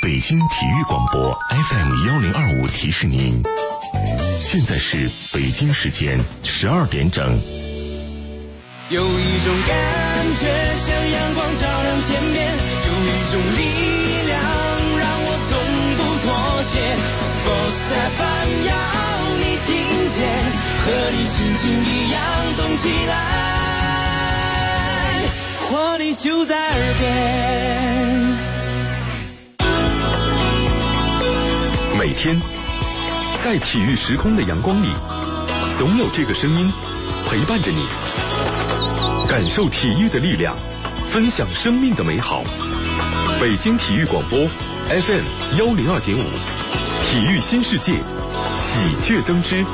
北京体育广播 FM1025提示您，现在是北京时间12点整。 有一种感觉像阳光照亮天边，有一种力量让我从不妥协。Sports FM 要你听见，和你心情一样动起来，活力就在耳边。 每天在体育时空的阳光里，总有这个声音陪伴着你，感受体育的力量，分享生命的美好。北京体育广播 FM102.5，体育新世界，喜鹊登枝。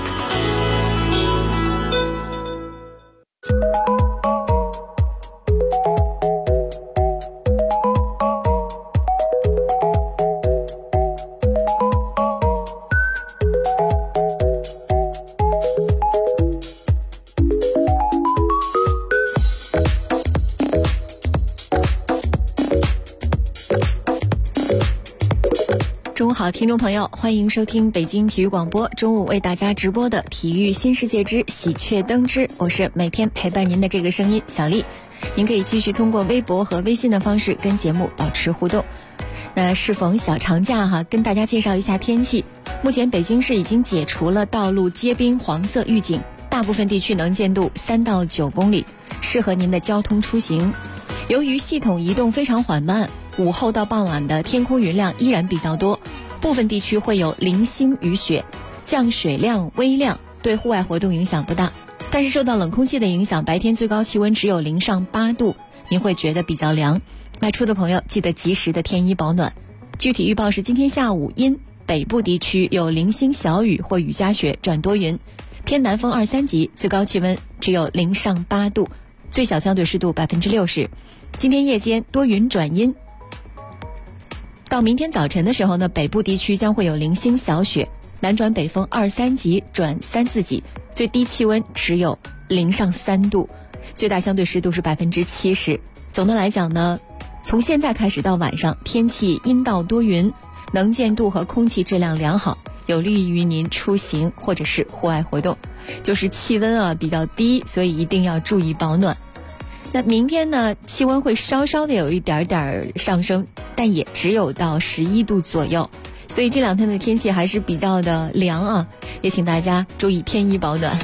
中午好，听众朋友，欢迎收听北京体育广播中午为大家直播的体育新世界之喜鹊登枝，我是每天陪伴您的这个声音小丽。您可以继续通过微博和微信的方式跟节目保持互动。那适逢小长假跟大家介绍一下天气。目前北京市已经解除了道路结冰黄色预警，大部分地区能见度3到9公里，适合您的交通出行。由于系统移动非常缓慢，午后到傍晚的天空云量依然比较多，部分地区会有零星雨雪，降水量微量，对户外活动影响不大。但是受到冷空气的影响，白天最高气温只有0上8度，您会觉得比较凉。外出的朋友记得及时的添衣保暖。具体预报是今天下午阴，北部地区有零星小雨或雨夹雪转多云，偏南风2、3级，最高气温只有0上8度，最小相对湿度60%。今天夜间多云转阴。到明天早晨的时候呢，北部地区将会有零星小雪，南转北风2、3级转3、4级，最低气温只有0上3度，最大相对湿度是70%。总的来讲呢，从现在开始到晚上，天气阴到多云，能见度和空气质量良好，有利于您出行或者是户外活动。就是气温比较低，所以一定要注意保暖。那明天呢，气温会稍稍的有一点点上升，但也只有到11度左右，所以这2天的天气还是比较的凉也请大家注意添衣保暖。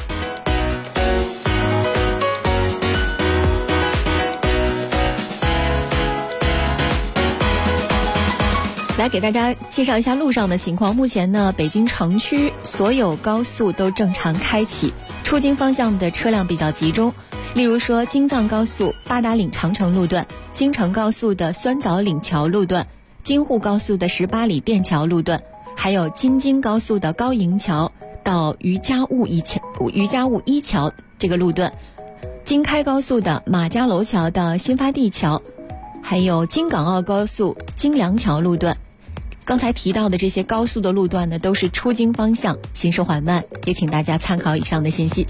来给大家介绍一下路上的情况。目前呢，北京城区所有高速都正常开启，出京方向的车辆比较集中。例如说京藏高速八达岭长城路段、京承高速的酸枣岭桥路段、京沪高速的18里便桥路段，还有京津高速的高营桥到于家务一桥这个路段，京开高速的马家楼桥到新发地桥，还有京港澳高速京梁桥路段。刚才提到的这些高速的路段呢，都是出京方向，行驶缓慢，也请大家参考以上的信息。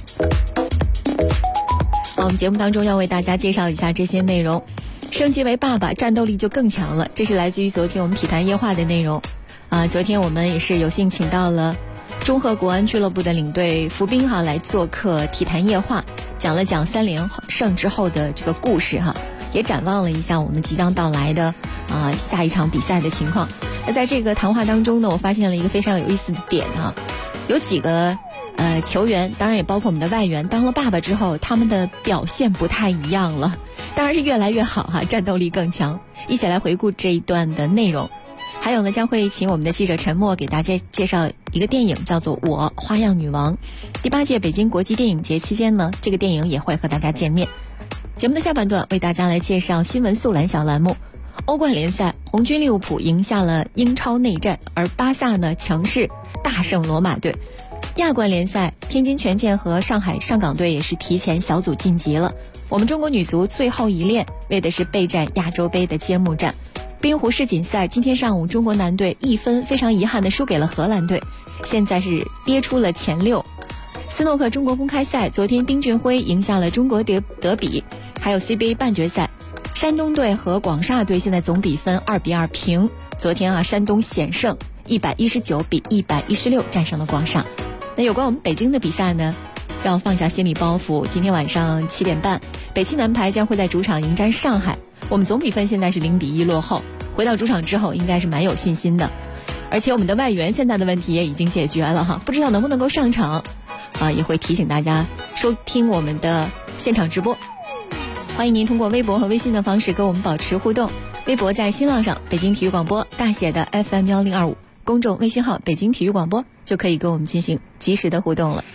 我们节目当中要为大家介绍一下这些内容。升级为爸爸，战斗力就更强了，这是来自于昨天我们体坛夜话的内容。昨天我们也是有幸请到了中赫国安俱乐部的领队伏兵来做客体坛夜话，讲了讲3连胜之后的这个故事也展望了一下我们即将到来的下一场比赛的情况。那在这个谈话当中呢，我发现了一个非常有意思的点有几个球员，当然也包括我们的外援，当了爸爸之后，他们的表现不太一样了，当然是越来越好战斗力更强。一起来回顾这一段的内容。还有呢，将会请我们的记者陈默给大家介绍一个电影，叫做《我花样女王》。第8届北京国际电影节期间呢，这个电影也会和大家见面。节目的下半段为大家来介绍新闻速览小栏目。欧冠联赛，红军利物浦赢下了英超内战，而巴萨呢强势大胜罗马队。亚冠联赛，天津权健和上海上港队也是提前小组晋级了。我们中国女足最后一练，为的是备战亚洲杯的揭幕战。冰壶世锦赛，今天上午中国男队1分非常遗憾地输给了荷兰队，现在是跌出了前6。斯诺克中国公开赛，昨天丁俊晖赢下了中国德比。还有 CBA 半决赛， 山东队和广厦队现在总比分2-2平。昨天山东险胜，119比116战胜了广厦。那有关我们北京的比赛呢，要放下心理包袱。今天晚上7点半，北汽男排将会在主场迎战上海。我们总比分现在是0比1落后，回到主场之后应该是蛮有信心的。而且我们的外援现在的问题也已经解决了哈，不知道能不能够上场也会提醒大家收听我们的现场直播。欢迎您通过微博和微信的方式跟我们保持互动。微博在新浪上北京体育广播大写的 FM1025， 公众微信号北京体育广播，就可以跟我们进行及时的互动了。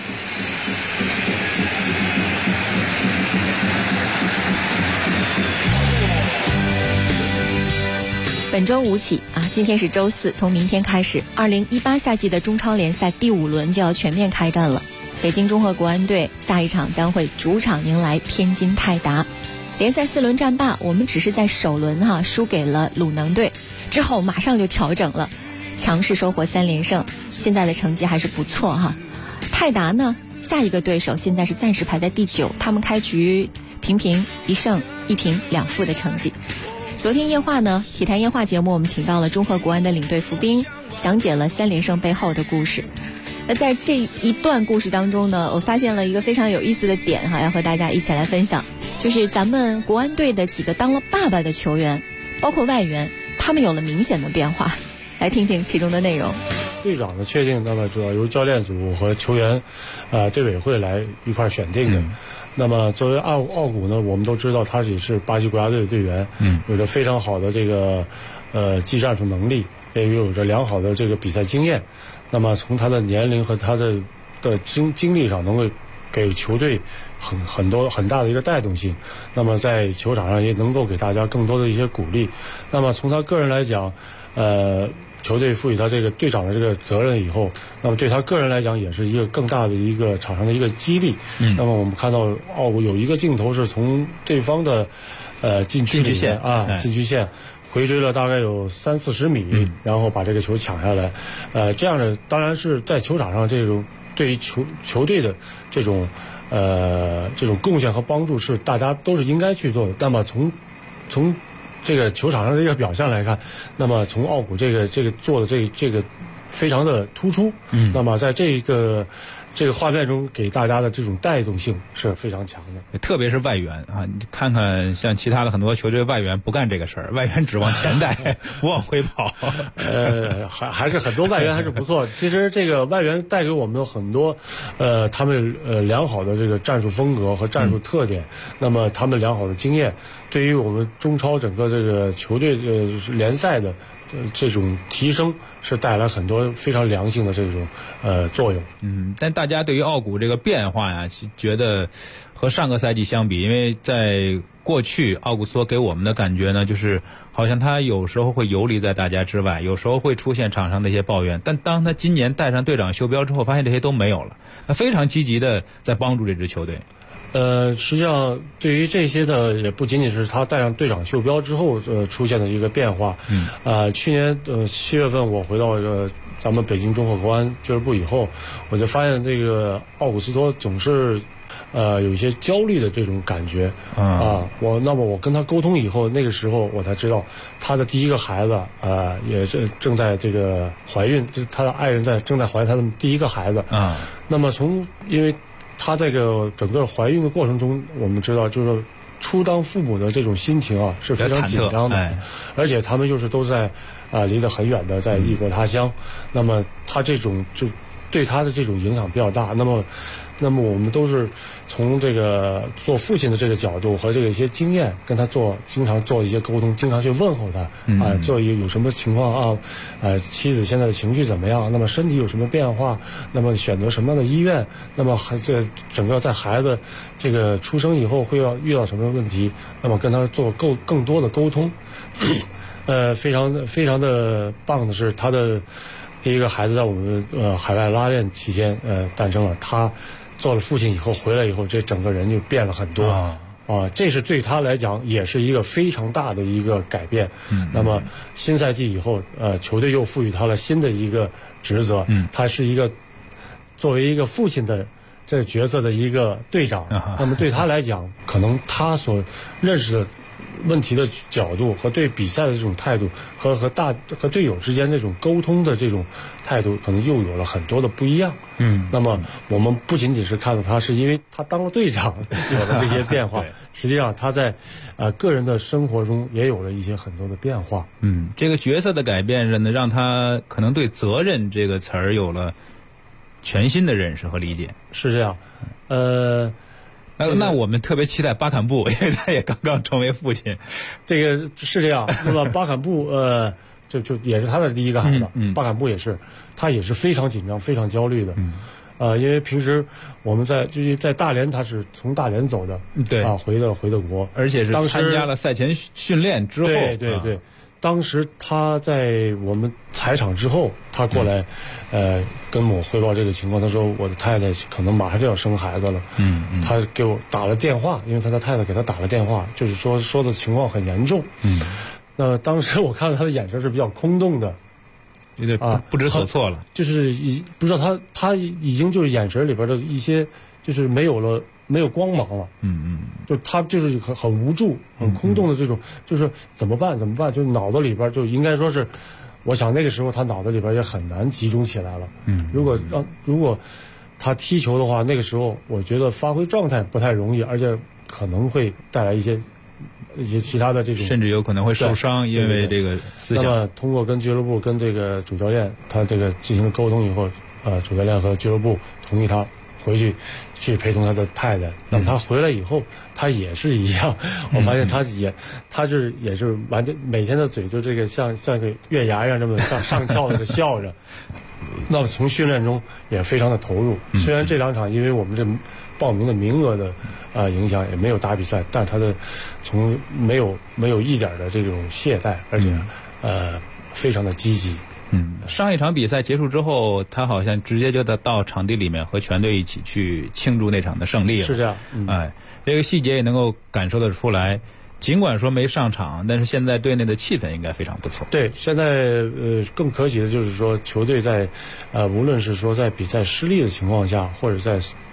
本周五起今天是周四，从明天开始2018夏季的中超联赛第5轮就要全面开战了。北京中赫国安队下一场将会主场迎来天津泰达。联赛4轮战罢，我们只是在首轮输给了鲁能队，之后马上就调整了，强势收获3连胜，现在的成绩还是不错泰达呢，下一个对手现在是暂时排在第9，他们开局平1胜1平2负的成绩。昨天夜话呢，体坛夜话节目我们请到了中赫国安的领队伏兵，详解了3连胜背后的故事。那在这一段故事当中呢，我发现了一个非常有意思的点要和大家一起来分享，就是咱们国安队的几个当了爸爸的球员，包括外援，他们有了明显的变化。来听听其中的内容。 队长的确定，那么主要由教练组和球员队委会来一块选定的。那么作为奥古呢，我们都知道他也是巴西国家队的队员，有着非常好的这个技战术能力，也有着良好的这个比赛经验。那么从他的年龄和他的经历上，能够给球队很大的一个带动性。那么在球场上也能够给大家更多的一些鼓励。那么从他个人来讲，球队赋予他这个队长的这个责任以后，那么对他个人来讲也是一个更大的一个场上的一个激励。那么我们看到奥古有一个镜头是从对方的禁区线禁区线回追了大概有30-40米，然后把这个球抢下来。这样的当然是在球场上这种对于球队的这种贡献和帮助是大家都是应该去做的。那么从这个球场上的这个表现来看，那么从奥古这个做的这个非常的突出。那么在这个画面中给大家的这种带动性是非常强的， 特别是外援你看看像其他的很多球队外援不干这个事儿，外援只往前带不往回跑。 还是很多外援还是不错。其实这个外援带给我们很多他们良好的这个战术风格和战术特点，那么他们良好的经验，对于我们中超整个这个球队联赛的这种提升是带来很多非常良性的这种作用。 但大家对于奥古这个变化呀，觉得和上个赛季相比，因为在过去奥古斯托给我们的感觉呢，就是好像他有时候会游离在大家之外，有时候会出现场上的一些抱怨，但当他今年带上队长袖标之后，发现这些都没有了，他非常积极的在帮助这支球队。 实际上对于这些呢，也不仅仅是他带上队长袖标之后出现的一个变化。去年7月份我回到咱们北京中赫国安俱乐部以后，我就发现这个奥古斯托总是有一些焦虑的这种感觉。我跟他沟通以后，那个时候我才知道他的第一个孩子也是正在这个怀孕，就是他的爱人正在怀他的第一个孩子。那么因为他这个整个怀孕的过程中，我们知道就是初当父母的这种心情是非常紧张的，而且他们又是都在离得很远的，在异国他乡。那么他这种就对他的这种影响比较大。那么我们都是从这个做父亲的这个角度和这个一些经验跟他经常做一些沟通，经常去问候他有什么情况妻子现在的情绪怎么样，那么身体有什么变化，那么选择什么样的医院，那么这整个在孩子这个出生以后会要遇到什么问题，那么跟他做更多的沟通。非常的棒的是他的第一个孩子在我们海外拉练期间诞生了，他做了父亲以后回来以后，这整个人就变了很多。这是对他来讲也是一个非常大的一个改变。那么新赛季以后球队又赋予他了新的一个职责。他是一个作为一个父亲的这个角色的一个队长。那么对他来讲，可能他所认识的问题的角度和对比赛的这种态度和队友之间这种沟通的这种态度，可能又有了很多的不一样。那么我们不仅仅是看到他是因为他当了队长有了这些变化，实际上他在个人的生活中也有了一些很多的变化。 这个角色的改变呢，让他可能对责任这个词儿有了全新的认识和理解。 是这样， 那我们特别期待巴坎布，因为他也刚刚成为父亲。 这个是这样。那么巴坎布就也是他的第一个孩子。巴坎布也是，他也是非常紧张、非常焦虑的。因为平时我们在大连，他是从大连走的， 对回的国， 而且是参加了赛前训练之后， 对。当时他在我们踩场之后，他过来，跟我汇报这个情况。他说我的太太可能马上就要生孩子了。他给我打了电话，因为他的太太给他打了电话，就是说的情况很严重。那当时我看到他的眼神是比较空洞的， 有点不知所措了， 就是不知道他已经就是眼神里边的一些就是没有光芒了。就他就是很无助、很空洞的这种，就是怎么办？就脑子里边就应该说是，我想那个时候他脑子里边也很难集中起来了。如果他踢球的话，那个时候我觉得发挥状态不太容易，而且可能会带来一些其他的这种， 甚至有可能会受伤，因为这个思想。 那么通过跟俱乐部、跟这个主教练他这个进行沟通以后，主教练和俱乐部同意他回去陪同他的太太。那么他回来以后，他也是一样，我发现他也是完全每天的嘴就这个像一个月牙一样这么上翘的笑着。那么从训练中也非常的投入。虽然这2场因为我们这报名的名额的影响也没有打比赛，但他的从没有一点的这种懈怠，而且非常的积极。 上一场比赛结束之后，他好像直接就到场地里面和全队一起去庆祝那场的胜利了。 是这样。 这个细节也能够感受得出来。尽管说没上场，但是现在队内的气氛应该非常不错。 对，现在更可喜的就是说，球队在无论是说在比赛失利的情况下，或者在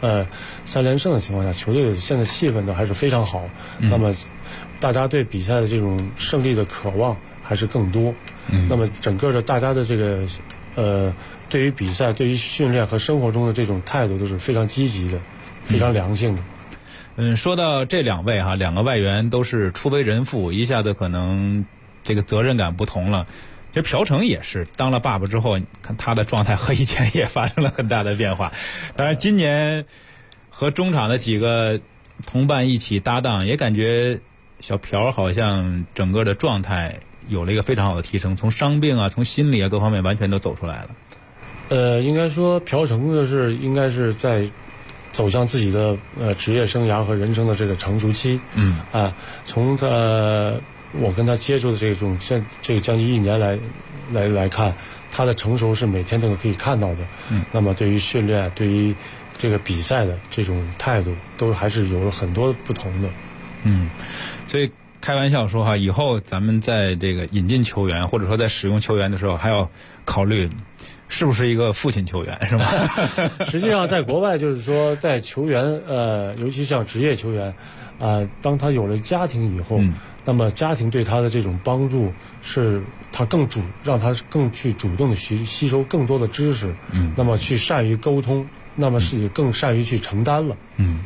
3连胜的情况下，球队现在气氛都还是非常好。那么大家对比赛的这种胜利的渴望还是更多。那么整个的大家的这个对于比赛、对于训练和生活中的这种态度都是非常积极的，非常良性的。 说到这2位2个外援都是初为人父，一下子可能这个责任感不同了。这朴成也是当了爸爸之后，看他的状态和以前也发生了很大的变化。当然今年和中场的几个同伴一起搭档，也感觉小朴好像整个的状态有了一个非常好的提升，从伤病从心理各方面完全都走出来了。 应该说朴成的应该是在走向自己的职业生涯和人生的这个成熟期。从我跟他接触的这个将近1年来看，他的成熟是每天都可以看到的。那么对于训练、对于这个比赛的这种态度，都还是有了很多不同的。 所以开玩笑说以后咱们在这个引进球员或者说在使用球员的时候，还要考虑是不是一个父亲球员，是吗？ 实际上在国外就是说，在球员尤其像职业球员当他有了家庭以后，那么家庭对他的这种帮助是他让他更去主动的吸收更多的知识。那么去善于沟通，那么是更善于去承担了。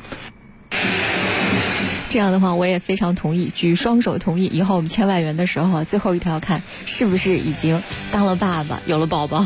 这样的话我也非常同意，举双手同意。以后我们签外援的时候最后一条看是不是已经当了爸爸，有了宝宝。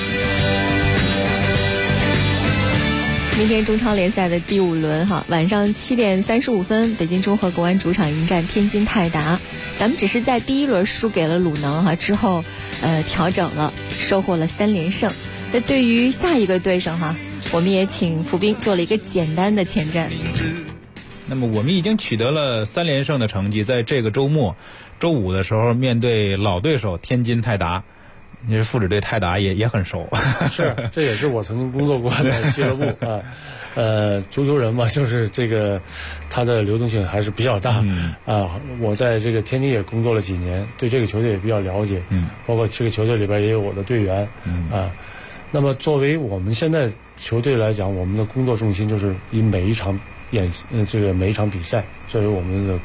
明天中超联赛的第5轮晚上7点35分，北京中赫国安主场迎战天津泰达。咱们只是在第1轮输给了鲁能之后调整了，收获了3连胜。那对于下一个对手我们也请伏兵做了一个简单的前瞻。 那么我们已经取得了3连胜的成绩，在这个周末周5的时候面对老对手天津泰达。你是父子对泰达也很熟。 是，这也是我曾经工作过的俱乐部足球人嘛，就是这个他的流动性还是比较大。我在这个天津也工作了几年，对这个球队也比较了解。包括这个球队里边也有我的队员。那么作为我们现在球队来讲，我们的工作重心就是以每一场比赛作为我们的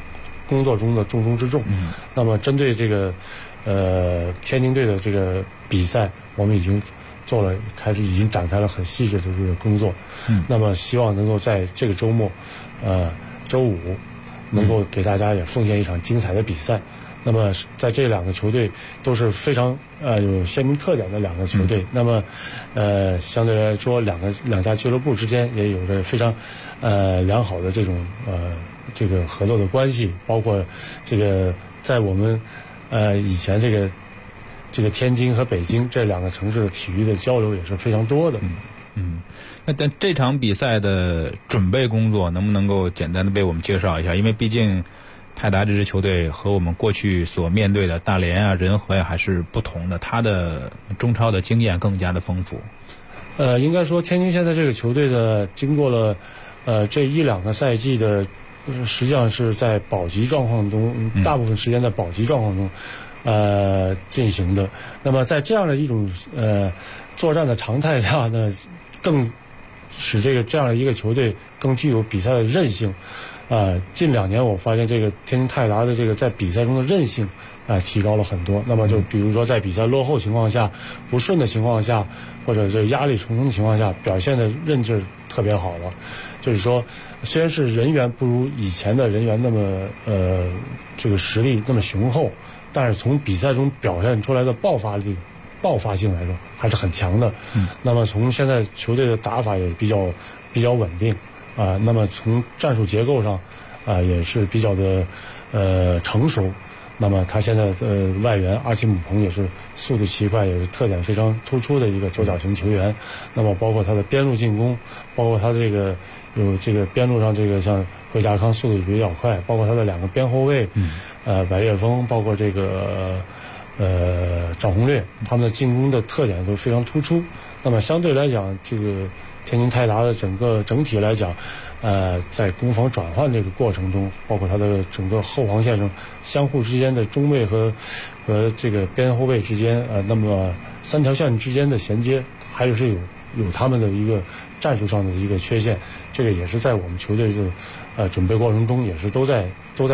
工作中的重中之重。那么针对这个天津队的这个比赛，我们已经展开了很细致的这个工作。那么希望能够在这个周末，周五，能够给大家也奉献一场精彩的比赛。那么在这两个球队都是非常有鲜明特点的两个球队，那么相对来说两家俱乐部之间也有着非常良好的这种这个合作的关系，包括这个在我们以前这个天津和北京这两个城市的体育的交流也是非常多的。 那但这场比赛的准备工作能不能够简单的为我们介绍一下？因为毕竟泰达这支球队和我们过去所面对的大连啊、仁和呀还是不同的，他的中超的经验更加的丰富。 应该说天津现在这个球队的经过了这1-2个赛季的，实际上是在保级状况中，大部分时间在保级状况中进行的。那么在这样的一种作战的常态下呢，更使这样的一个球队更具有比赛的韧性。近2年我发现这个天津泰达的这个在比赛中的韧性提高了很多。那么就比如说在比赛落后情况下、不顺的情况下，或者是压力重重的情况下，表现的韧劲特别好了。就是说，虽然是人员不如以前的人员那么这个实力那么雄厚，但是从比赛中表现出来的爆发性来说还是很强的。那么从现在球队的打法也比较稳定。那么从战术结构上，也是比较的成熟。那么他现在外援阿奇姆彭也是速度奇快，也是特点非常突出的一个左脚型球员。那么包括他的边路进攻，包括他这个有这个边路上这个像回家康速度也比较快，包括他的2个边后卫，白岳峰，包括这个赵宏略，他们的进攻的特点都非常突出。那么相对来讲，这个天津泰达的整体来讲，在攻防转换这个过程中，包括他的整个后防线上相互之间的中卫和这个边后卫之间，那么3条线之间的衔接还是有他们的一个战术上的一个缺陷。这个也是在我们球队的准备过程中也是都在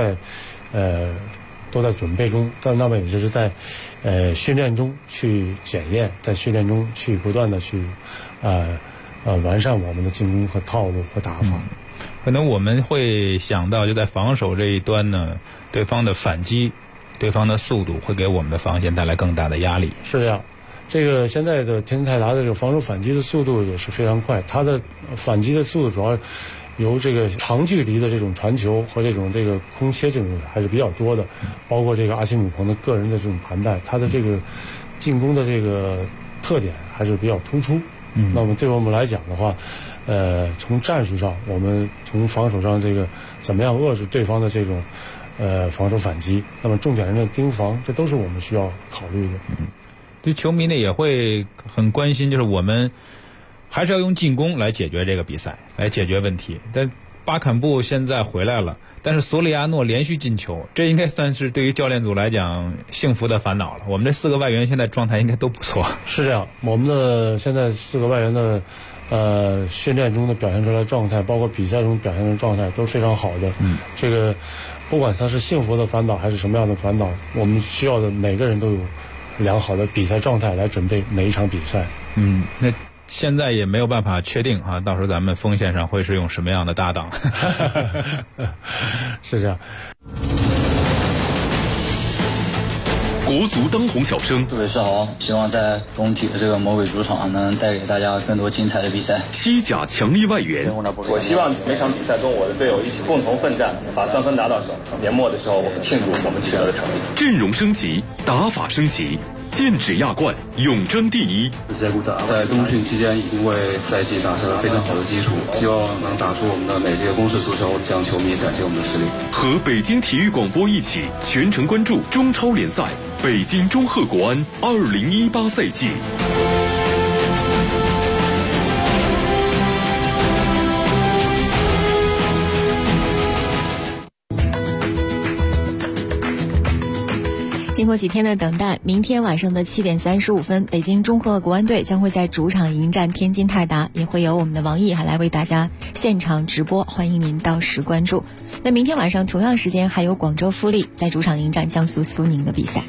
准备中，但那么也就是在训练中去检验，在训练中去不断的去完善我们的进攻和套路和打法。 可能我们会想到，就在防守这一端呢，对方的反击、对方的速度会给我们的防线带来更大的压力。 是这样，这个现在的天津泰达的这个防守反击的速度也是非常快，它的反击的速度主要由这个长距离的这种传球和这个空切这种还是比较多的，包括这个阿奇姆彭的个人的这种盘带，他的这个进攻的这个特点还是比较突出。那么对我们来讲的话，从战术上，我们从防守上这个怎么样遏制对方的这种防守反击，那么重点人的盯防，这都是我们需要考虑的。 对球迷呢也会很关心，就是我们还是要用进攻来解决这个比赛，来解决问题。但巴坎布现在回来了，但是索里亚诺连续进球，这应该算是对于教练组来讲幸福的烦恼了。我们这4个外援现在状态应该都不错。 是这样，我们的现在4个外援的训练中的表现出来的状态，包括比赛中表现的状态都是非常好的。这个不管他是幸福的烦恼还是什么样的烦恼，我们需要的每个人都有良好的比赛状态来准备每一场比赛。 那现在也没有办法确定啊，到时候咱们锋线上会是用什么样的搭档？ 是这样。 国足当红小生， 各位是好，希望在工体的这个魔鬼主场能带给大家更多精彩的比赛。 西甲强力外援， 我希望每场比赛跟我的队友一起共同奋战，把3分拿到手。年末的时候，我们庆祝我们取得的成绩。 阵容升级，打法升级，剑指亚冠，永争第一。 在冬训期间已经为赛季打下了非常好的基础，希望能打出我们的美丽的攻势足球，向球迷展现我们的实力。 和北京体育广播一起全程关注中超联赛北京中赫国安2018赛季。 经过几天的等待，明天晚上的7点35分，北京中赫国安队将会在主场迎战天津泰达，也会有我们的王毅还来为大家现场直播，欢迎您到时关注。 那明天晚上同样时间还有广州富力在主场迎战江苏苏宁的比赛。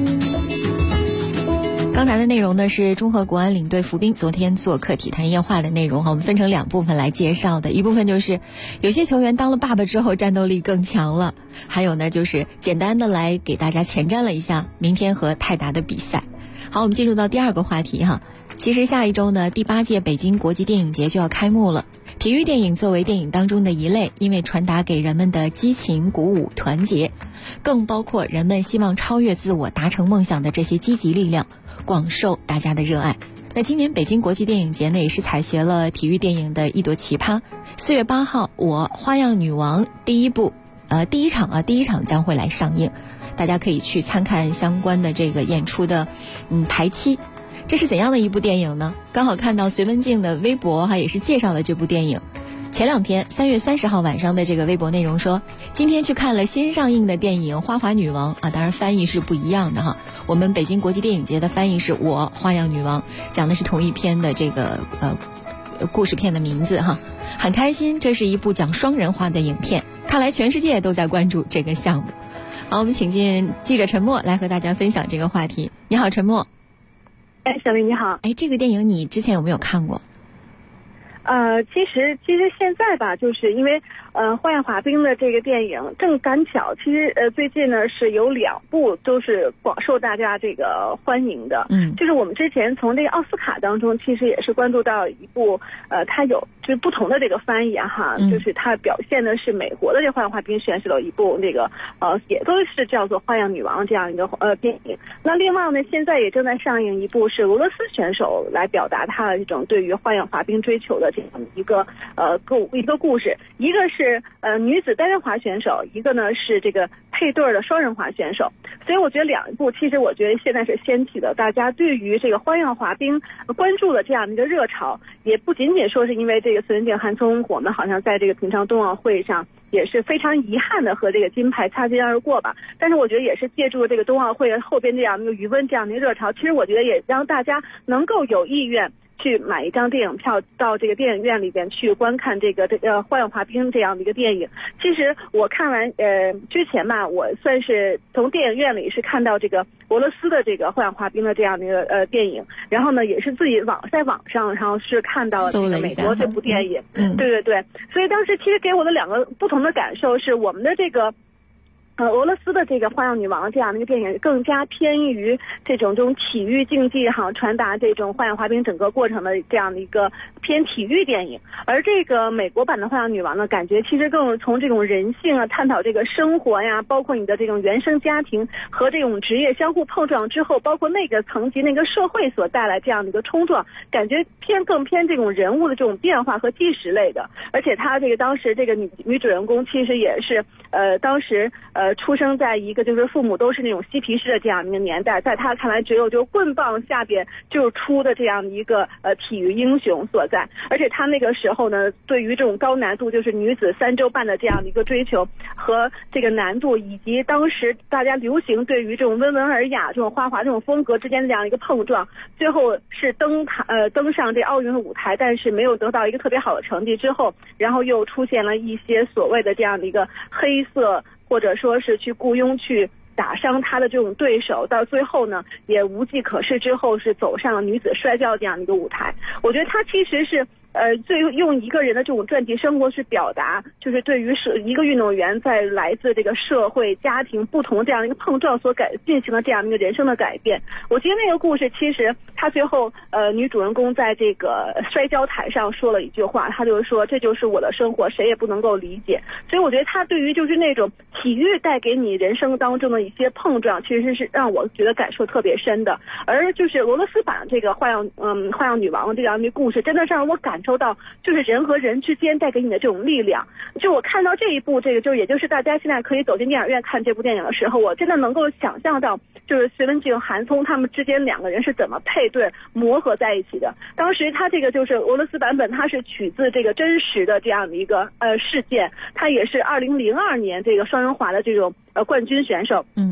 刚才的内容呢是中赫国安领队伏兵昨天做客体坛夜话的内容，我们分成2部分来介绍的。一部分就是有些球员当了爸爸之后战斗力更强了，还有呢就是简单的来给大家前瞻了一下明天和泰达的比赛。好，我们进入到第2个话题哈。其实下一周呢，第8届北京国际电影节就要开幕了。体育电影作为电影当中的一类，因为传达给人们的激情、鼓舞、团结，更包括人们希望超越自我、达成梦想的这些积极力量，广受大家的热爱。那今年北京国际电影节呢，也是采撷了体育电影的一朵奇葩。4月8号，我花样女王第一场将会来上映，大家可以去参看相关的这个演出的排期。这是怎样的一部电影呢？刚好看到隋文静的微博也是介绍了这部电影。前2天3月30号晚上的这个微博内容说，今天去看了新上映的电影《花滑女王》当然翻译是不一样的哈。我们北京国际电影节的翻译是我花样女王，讲的是同一篇的这个故事片的名字哈。很开心，这是一部讲双人化的影片，看来全世界都在关注这个项目。好，我们请进记者陈默来和大家分享这个话题。你好，陈默。 小丽你好。 这个电影你之前有没有看过？ 其实现在吧，就是因为花样滑冰的这个电影正赶巧，其实最近呢是有2部都是广受大家这个欢迎的。就是我们之前从这个奥斯卡当中，其实也是关注到一部它有就是不同的这个翻译哈，就是它表现的是美国的这花样滑冰选手的一部那个也都是叫做花样女王这样一个电影。那另外呢，现在也正在上映一部是俄罗斯选手来表达他的这种对于花样滑冰追求的这样一个故事，一个是女子单人滑选手，一个呢是这个配对的双人滑选手。所以我觉得2部其实我觉得现在是掀起了大家对于这个花样滑冰关注的这样一个热潮，也不仅仅说是因为这个隋文静、韩聪我们好像在这个平昌冬奥会上也是非常遗憾的和这个金牌擦肩而过吧，但是我觉得也是借助这个冬奥会后边这样一个余温这样的一个热潮，其实我觉得也让大家能够有意愿去买一张电影票到这个电影院里边去观看这个花样滑冰这样的一个电影。其实我看完之前吧，我算是从电影院里是看到这个俄罗斯的这个花样滑冰的这样的一个电影，然后呢也是自己在网上然后是看到这个美国这部电影。对，所以当时其实给我的2个不同的感受是，我们的这个俄罗斯的这个花样女王这样的一个电影更加偏于这种体育竞技传达这种花样滑冰整个过程的这样的一个偏体育电影，而这个美国版的花样女王呢，感觉其实更从这种人性探讨这个生活呀，包括你的这种原生家庭和这种职业相互碰撞之后，包括那个层级那个社会所带来这样的一个冲撞，感觉更偏这种人物的这种变化和纪实类的。而且她这个当时这个女主人公其实也是当时出生在一个就是父母都是那种嬉皮士的这样一个年代，在他看来只有就棍棒下边就出的这样的一个体育英雄所在。而且他那个时候呢，对于这种高难度就是女子3周半的这样的一个追求和这个难度，以及当时大家流行对于这种温文尔雅这种花滑这种风格之间的这样一个碰撞，最后是登上这奥运舞台，但是没有得到一个特别好的成绩之后，然后又出现了一些所谓的这样的一个黑色，或者说是去雇佣去打伤他的这种对手，到最后呢也无计可施，之后是走上了女子摔跤这样的一个舞台。我觉得他其实是最后用一个人的这种传记生活去表达，就是对于一个运动员在来自这个社会家庭不同这样一个碰撞所进行的这样一个人生的改变。我觉得那个故事其实他最后女主人公在这个摔跤台上说了一句话，他就是说这就是我的生活，谁也不能够理解。所以我觉得他对于就是那种体育带给你人生当中的一些碰撞，其实是让我觉得感受特别深的。而就是俄罗斯版这个花样女王这样的故事，真的是让我感受到就是人和人之间带给你的这种力量。就我看到这一部这个也就是大家现在可以走进电影院看这部电影的时候，我真的能够想象到就是隋文静、韩聪他们之间2个人是怎么配对磨合在一起的。当时他这个就是俄罗斯版本，他是取自这个真实的这样的一个事件，他也是2002年这个双人滑的这种冠军选手。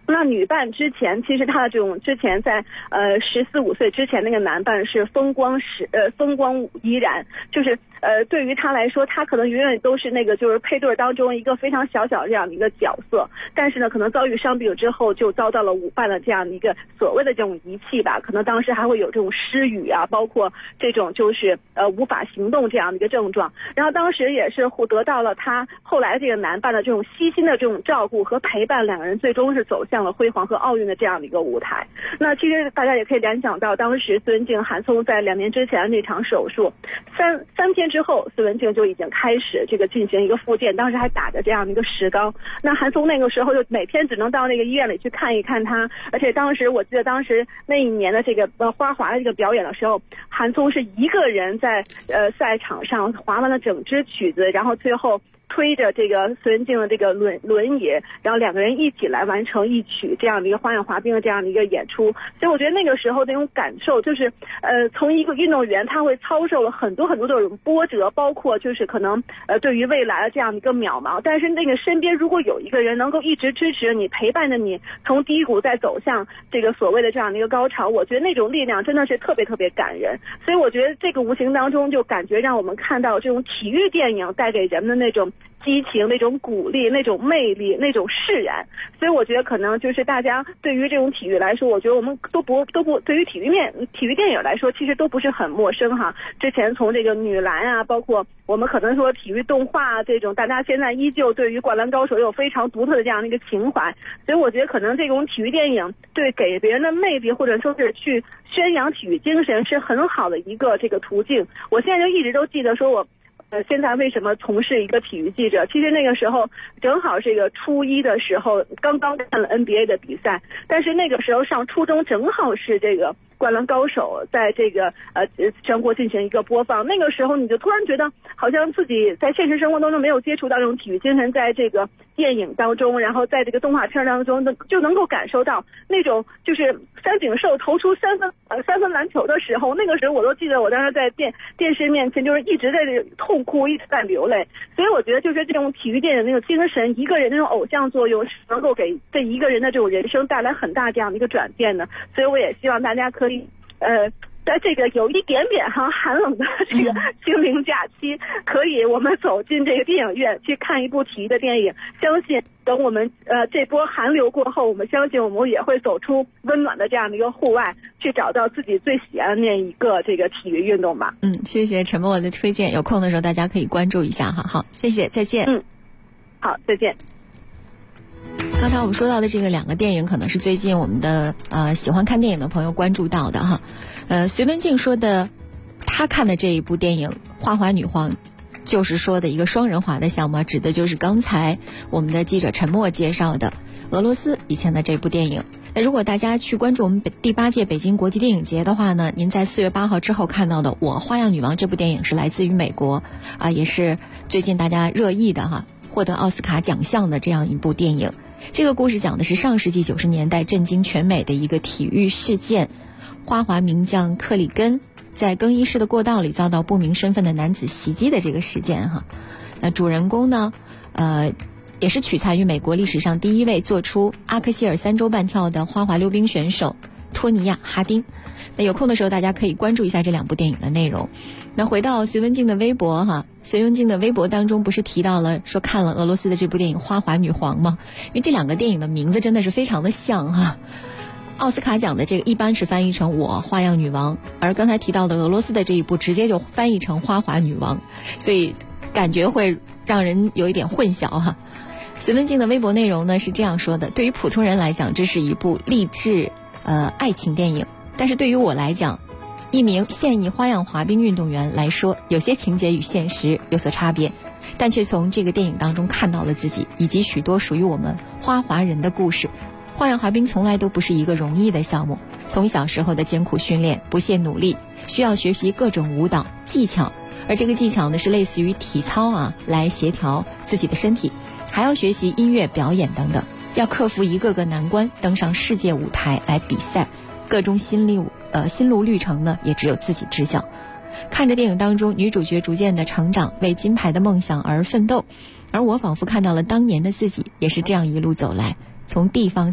那女伴之前，其实她的这种之前在14、15岁之前那个男伴是风光依然，就是对于他来说，他可能永远都是那个就是配对当中一个非常小这样的一个角色，但是呢，可能遭遇伤病之后就遭到了舞伴的这样的一个所谓的这种遗弃吧，可能当时还会有这种失语啊，包括这种就是无法行动这样的一个症状，然后当时也是得到了他后来这个男伴的这种悉心的这种照顾和陪伴，两个人最终是走向了辉煌和奥运的这样的一个舞台。那其实大家也可以联想到当时孙文静、韩松在2年之前的那场手术，三天之后，孙文静就已经开始这个进行一个复健，当时还打着这样的一个石膏。那韩松那个时候就每天只能到那个医院里去看一看他，而且当时我记得当时那一年的这个花滑的这个表演的时候，韩松是一个人在赛场上滑完了整支曲子，然后最后推着这个孙文静的这个轮椅，然后两个人一起来完成一曲这样的一个花样滑冰的这样的一个演出。所以我觉得那个时候那种感受就是，从一个运动员他会遭受了很多的这种波折，包括就是可能对于未来的这样的一个渺茫，但是那个身边如果有一个人能够一直支持你，陪伴着你从低谷再走向这个所谓的这样的一个高潮，我觉得那种力量真的是特别感人。所以我觉得这个无形当中就感觉让我们看到这种体育电影带给人们的那种激情、那种鼓励、那种魅力、那种释然。所以我觉得可能就是大家对于这种体育来说，我觉得我们都不对于体育电影来说其实都不是很陌生哈。之前从这个女篮啊，包括我们可能说体育动画这种，大家现在依旧对于灌篮高手有非常独特的这样的一个情怀。所以我觉得可能这种体育电影对给别人的魅力，或者说是去宣扬体育精神是很好的一个这个途径。我现在就一直都记得说我现在为什么从事一个体育记者？其实那个时候正好是一个初一的时候，刚刚看了 NBA 的比赛，但是那个时候上初中正好是这个灌篮高手在这个全国进行一个播放。那个时候你就突然觉得好像自己在现实生活当中没有接触到这种体育精神，在这个电影当中，然后在这个动画片当中就能够感受到那种就是三井寿投出三分篮球的时候，那个时候我都记得我当时在电视面前就是一直在痛哭，一直在流泪。所以我觉得就是这种体育电影那种精神，一个人那种偶像作用是能够给这一个人的这种人生带来很大这样的一个转变的。所以我也希望大家可以在这个有一点点寒冷的这个清明假期，可以我们走进这个电影院去看一部体育的电影。相信等我们这波寒流过后，我们相信我们也会走出温暖的这样的一个户外，去找到自己最喜爱的那一个这个体育运动吧。 谢谢陈默的推荐，有空的时候大家可以关注一下哈。好，谢谢，再见。 好，再见。 刚才我们说到的这个2个电影，可能是最近我们的喜欢看电影的朋友关注到的哈。隋文静说的，他看的这一部电影《花滑女皇》，就是说的一个双人滑的项目，指的就是刚才我们的记者陈默介绍的俄罗斯以前的这部电影。那如果大家去关注我们第8届北京国际电影节的话呢，您在4月8号之后看到的《我花样女王》这部电影是来自于美国也是最近大家热议的哈，获得奥斯卡奖项的这样一部电影。这个故事讲的是上世纪90年代震惊全美的一个体育事件，花滑名将克里根在更衣室的过道里遭到不明身份的男子袭击的这个事件哈。那主人公呢也是取材于美国历史上第一位做出阿克希尔3周半跳的花滑溜冰选手托尼亚·哈丁。那有空的时候大家可以关注一下这2部电影的内容。那回到隋文静的微博哈，隋文静的微博当中不是提到了说看了俄罗斯的这部电影《花滑女皇》吗？因为这2个电影的名字真的是非常的像哈。奥斯卡奖的这个一般是翻译成我花样女王，而刚才提到的俄罗斯的这一部直接就翻译成花滑女王，所以感觉会让人有一点混淆哈。隋文静的微博内容呢是这样说的：对于普通人来讲，这是一部励志爱情电影，但是对于我来讲，一名现役花样滑冰运动员来说，有些情节与现实有所差别，但却从这个电影当中看到了自己以及许多属于我们花滑人的故事。花样滑冰从来都不是一个容易的项目，从小时候的艰苦训练、不懈努力，需要学习各种舞蹈技巧，而这个技巧呢是类似于体操来协调自己的身体，还要学习音乐表演等等，要克服一个个难关，登上世界舞台来比赛，各种心路历程呢也只有自己知晓。看着电影当中女主角逐渐的成长，为金牌的梦想而奋斗，而我仿佛看到了当年的自己，也是这样一路走来，从地方赛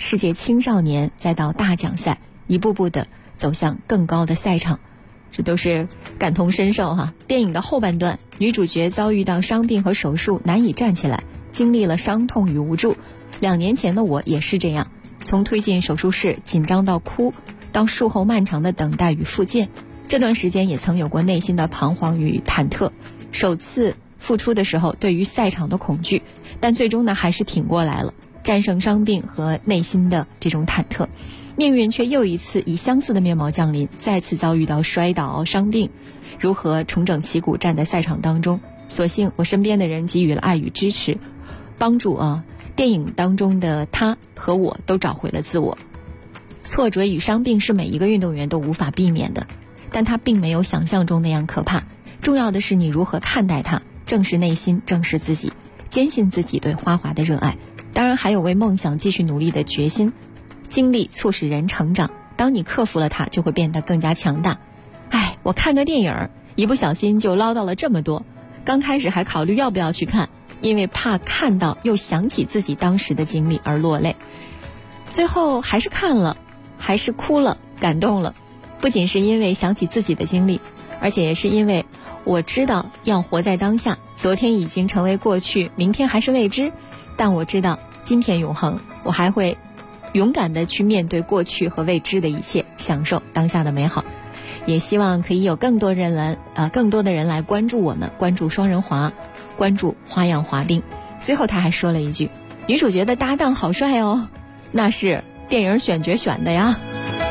世界青少年，再到大奖赛，一步步的走向更高的赛场，这都是感同身受哈。电影的后半段，女主角遭遇到伤病和手术，难以站起来，经历了伤痛与无助。2年前的我也是这样，从推进手术室紧张到哭，到术后漫长的等待与复健，这段时间也曾有过内心的彷徨与忐忑。首次复出的时候，对于赛场的恐惧，但最终呢还是挺过来了，战胜伤病和内心的这种忐忑。命运却又一次以相似的面貌降临，再次遭遇到摔倒伤病，如何重整旗鼓站在赛场当中？所幸我身边的人给予了爱与支持，帮助电影当中的他和我都找回了自我。挫折与伤病是每一个运动员都无法避免的，但它并没有想象中那样可怕。重要的是你如何看待它，正视内心，正视自己，坚信自己对花滑的热爱，当然还有为梦想继续努力的决心。经历促使人成长，当你克服了它，就会变得更加强大。我看个电影，一不小心就唠叨了这么多，刚开始还考虑要不要去看，因为怕看到又想起自己当时的经历而落泪。最后还是看了，还是哭了，感动了。不仅是因为想起自己的经历，而且也是因为我知道要活在当下，昨天已经成为过去，明天还是未知，但我知道今天永恒，我还会勇敢地去面对过去和未知的一切，享受当下的美好。也希望可以有更多的人来关注我们，关注双人滑，关注花样滑冰。最后他还说了一句，女主角的搭档好帅哦，那是电影选角选的呀。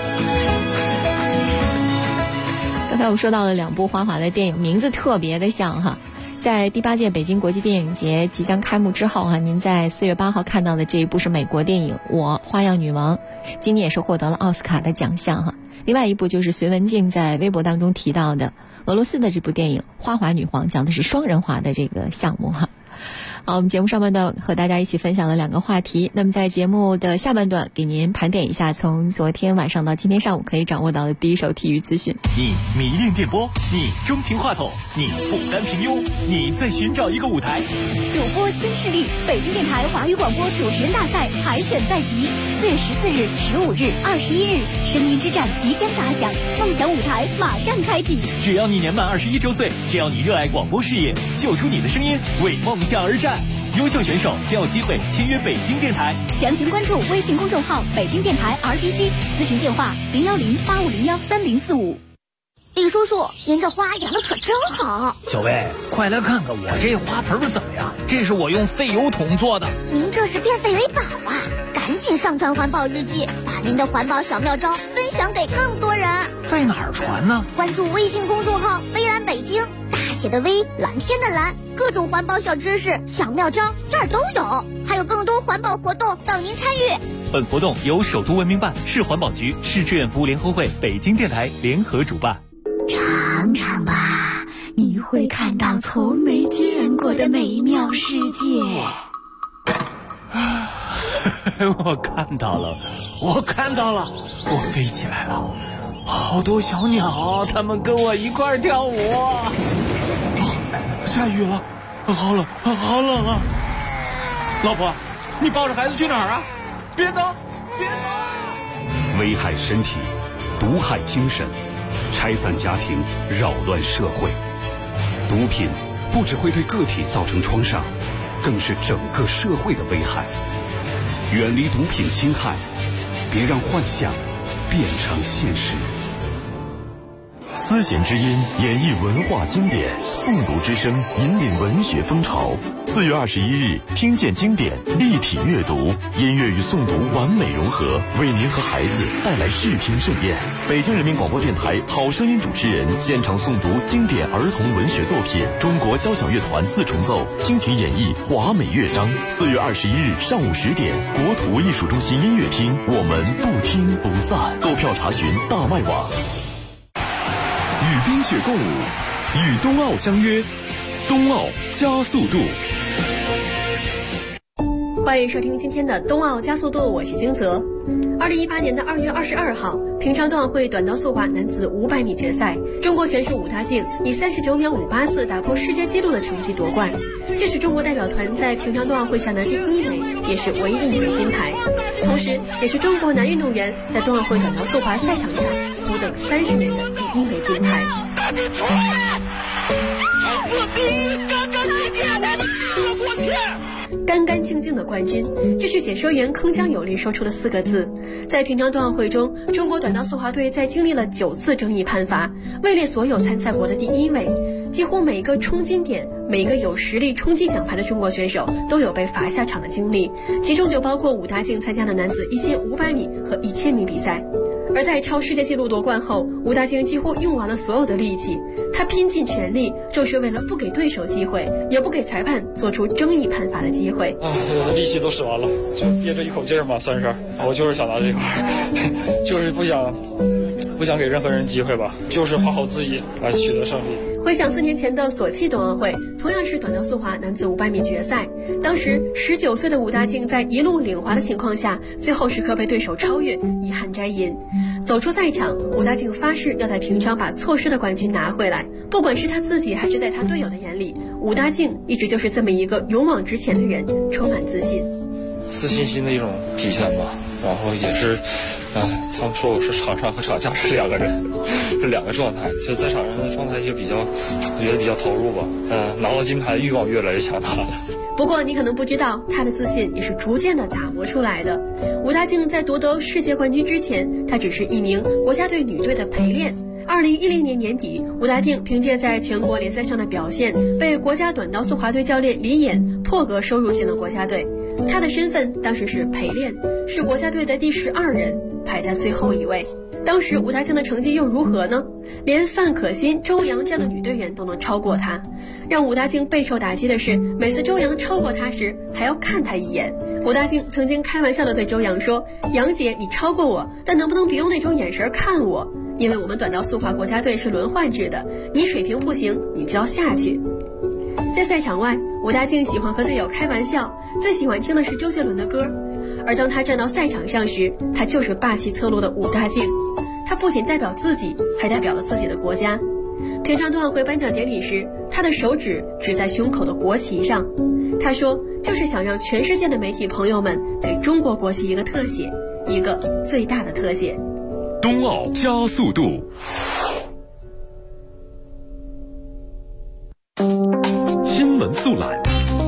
刚才我们说到了2部花滑的电影，名字特别的像哈。在第8届北京国际电影节即将开幕之后哈，您在4月8号看到的这一部是美国电影《我花样女王》，今年也是获得了奥斯卡的奖项哈。另外一部就是隋文静在微博当中提到的俄罗斯的这部电影《花滑女皇》，讲的是双人滑的这个项目哈。好，我们节目上半段和大家一起分享了2个话题，那么在节目的下半段给您盘点一下从昨天晚上到今天上午可以掌握到的第一手体育资讯。 你迷恋电波，你钟情话筒，你不甘平庸，你在寻找一个舞台。 主播新势力，北京电台华语广播主持人大赛海选在即，4月14日、15日、21日，声音之战即将打响，梦想舞台马上开启。 只要你年满21周岁，只要你热爱广播事业，秀出你的声音，为梦想而战。优秀选手将有机会签约北京电台。 详情关注微信公众号北京电台 RBC， 咨询电话010-8501-3045。李叔叔，您这花养的可真好。 小薇，快来看看我这花盆怎么样？这是我用废油桶做的。 您这是变废为宝啊！赶紧上传环保日记，把您的环保小妙招分享给更多人。 在哪儿传呢？ 关注微信公众号微蓝北京，大写的微，蓝天的蓝，各种环保小知识、小妙招这儿都有，还有更多环保活动等您参与。 本活动由首都文明办、市环保局、市志愿服务联合会、北京电台联合主办。 尝尝吧，你会看到从没见过的美妙世界。 我看到了，我飞起来了，好多小鸟，它们跟我一块儿跳舞。下雨了，好冷啊！老婆，你抱着孩子去哪儿啊？别走！ 危害身体，毒害精神，拆散家庭，扰乱社会。毒品不只会对个体造成创伤，更是整个社会的危害。远离毒品侵害，别让幻想变成现实。 丝弦之音演绎文化经典，诵读之声引领文学风潮。4月21日，听见经典，立体阅读，音乐与诵读完美融合，为您和孩子带来视听盛宴。北京人民广播电台好声音主持人现场诵读经典儿童文学作品，中国交响乐团4重奏倾情演绎华美乐章。4月21日上午10点，国土艺术中心音乐厅，我们不听不散。购票查询大麦网。 与冰雪共舞，与冬奥相约，冬奥加速度。 欢迎收听今天的冬奥加速度，我是金泽。2018年的2月22号，平昌冬奥会短道速滑男子500米决赛，中国选手武大靖以39秒584打破世界纪录的成绩夺冠，这是中国代表团在平昌冬奥会上的第1枚，也是唯一1枚金牌，同时也是中国男运动员在冬奥会短道速滑赛场上苦等30年的第1枚金牌。 大靖出来了，冲刺第一，干干净净，我们4个国旗。 干干净净的冠军，这是解说员铿锵有力说出的4个字。在平昌冬奥会中，中国短道速滑队在经历了9次争议判罚，位列所有参赛国的第1位。几乎每一个冲金点，每一个有实力冲击奖牌的中国选手都有被罚下场的经历，其中就包括武大靖参加了男子1500米和1000米比赛。而在超世界纪录夺冠后，武大靖几乎用完了所有的力气，他拼尽全力，就是为了不给对手机会，也不给裁判做出争议判罚的机会。 力气都使完了，就憋着一口劲儿嘛，算是。我就是想拿这块，就是不想给任何人机会吧，就是花好自己来取得胜利。 回想4年前的索契冬奥会，同样是短道速滑男子500米决赛，当时19岁的武大靖在一路领滑的情况下，最后时刻被对手超越，遗憾摘银。走出赛场，武大靖发誓要在平昌把错失的冠军拿回来，不管是他自己还是在他队友的眼里，武大靖一直就是这么一个勇往直前的人，充满自信。 自信心的一种体现吧，然后也是，他们说我是场上和场下是2个人，是2个状态。就在场上的状态就我觉得比较投入吧。拿到金牌欲望越来越强大了。 不过你可能不知道，他的自信也是逐渐的打磨出来的。武大靖在夺得世界冠军之前，他只是一名国家队女队的陪练。2010年年底，武大靖凭借在全国联赛上的表现，被国家短道速滑队教练李演破格收入进了国家队。他的身份当时是陪练，是国家队的第12人，排在最后一位。当时武大靖的成绩又如何呢？连范可新、周洋这样的女队员都能超过他。让武大靖备受打击的是，每次周洋超过他时，还要看他一眼。武大靖曾经开玩笑地对周洋说：“杨姐，你超过我，但能不能别用那种眼神看我？因为我们短道速滑国家队是轮换制的，你水平不行，你就要下去。”在赛场外，武大靖喜欢和队友开玩笑，最喜欢听的是周杰伦的歌。而当他站到赛场上时，他就是霸气侧漏的武大靖。他不仅代表自己，还代表了自己的国家。平昌冬奥会颁奖典礼时，他的手指指在胸口的国旗上，他说就是想让全世界的媒体朋友们给中国国旗一个特写，一个最大的特写。 冬奥加速度。新闻速览。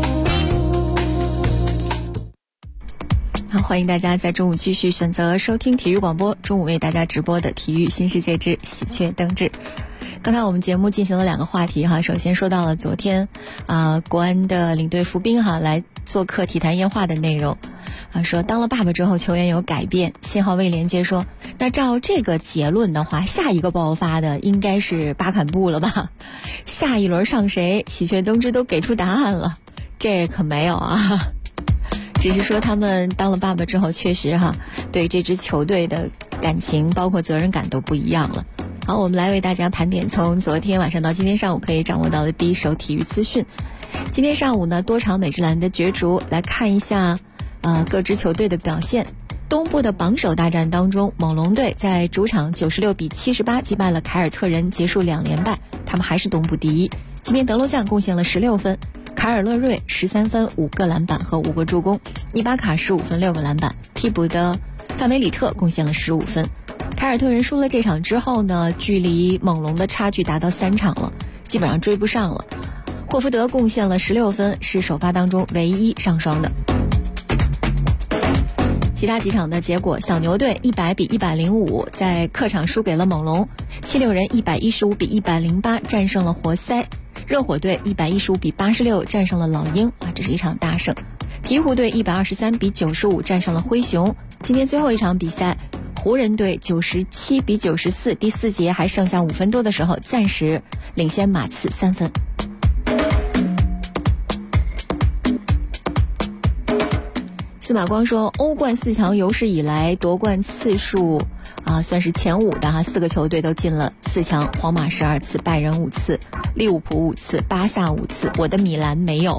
好，欢迎大家在中午继续选择收听体育广播，中午为大家直播的体育新世界之喜鹊登志。刚才我们节目进行了2个话题哈，首先说到了昨天国安的领队伏兵来做客体坛夜话的内容说当了爸爸之后球员有改变。信号未连接说，那照这个结论的话，下一个爆发的应该是巴坎布了吧？下一轮上谁？喜鹊登志都给出答案了，这可没有只是说他们当了爸爸之后，确实对这支球队的感情包括责任感都不一样了。好，我们来为大家盘点从昨天晚上到今天上午可以掌握到的第一手体育资讯。今天上午呢，多场美职篮的角逐，来看一下各支球队的表现。东部的榜首大战当中，猛龙队在主场96比78击败了凯尔特人，结束2连败，他们还是东部第一。今天德罗赞贡献了16分，凯尔勒瑞13分5个篮板和5个助攻，伊巴卡15分6个篮板，替补的范梅里特贡献了15分。凯尔特人输了这场之后呢，距离猛龙的差距达到3场了，基本上追不上了。霍福德贡献了16分，是首发当中唯一上双的。其他几场的结果，小牛队100比105在客场输给了猛龙，76人115比108战胜了活塞，热火队115比86战胜了老鹰这是一场大胜。鹈鹕队123比95战胜了灰熊。今天最后一场比赛，湖人队97比94，第4节还剩下5分多的时候，暂时领先马刺3分。司马光说，欧冠4强有史以来夺冠次数算是前5的4个球队都进了4强，皇马12次，拜仁5次，利物浦5次，巴萨5次，我的米兰没有。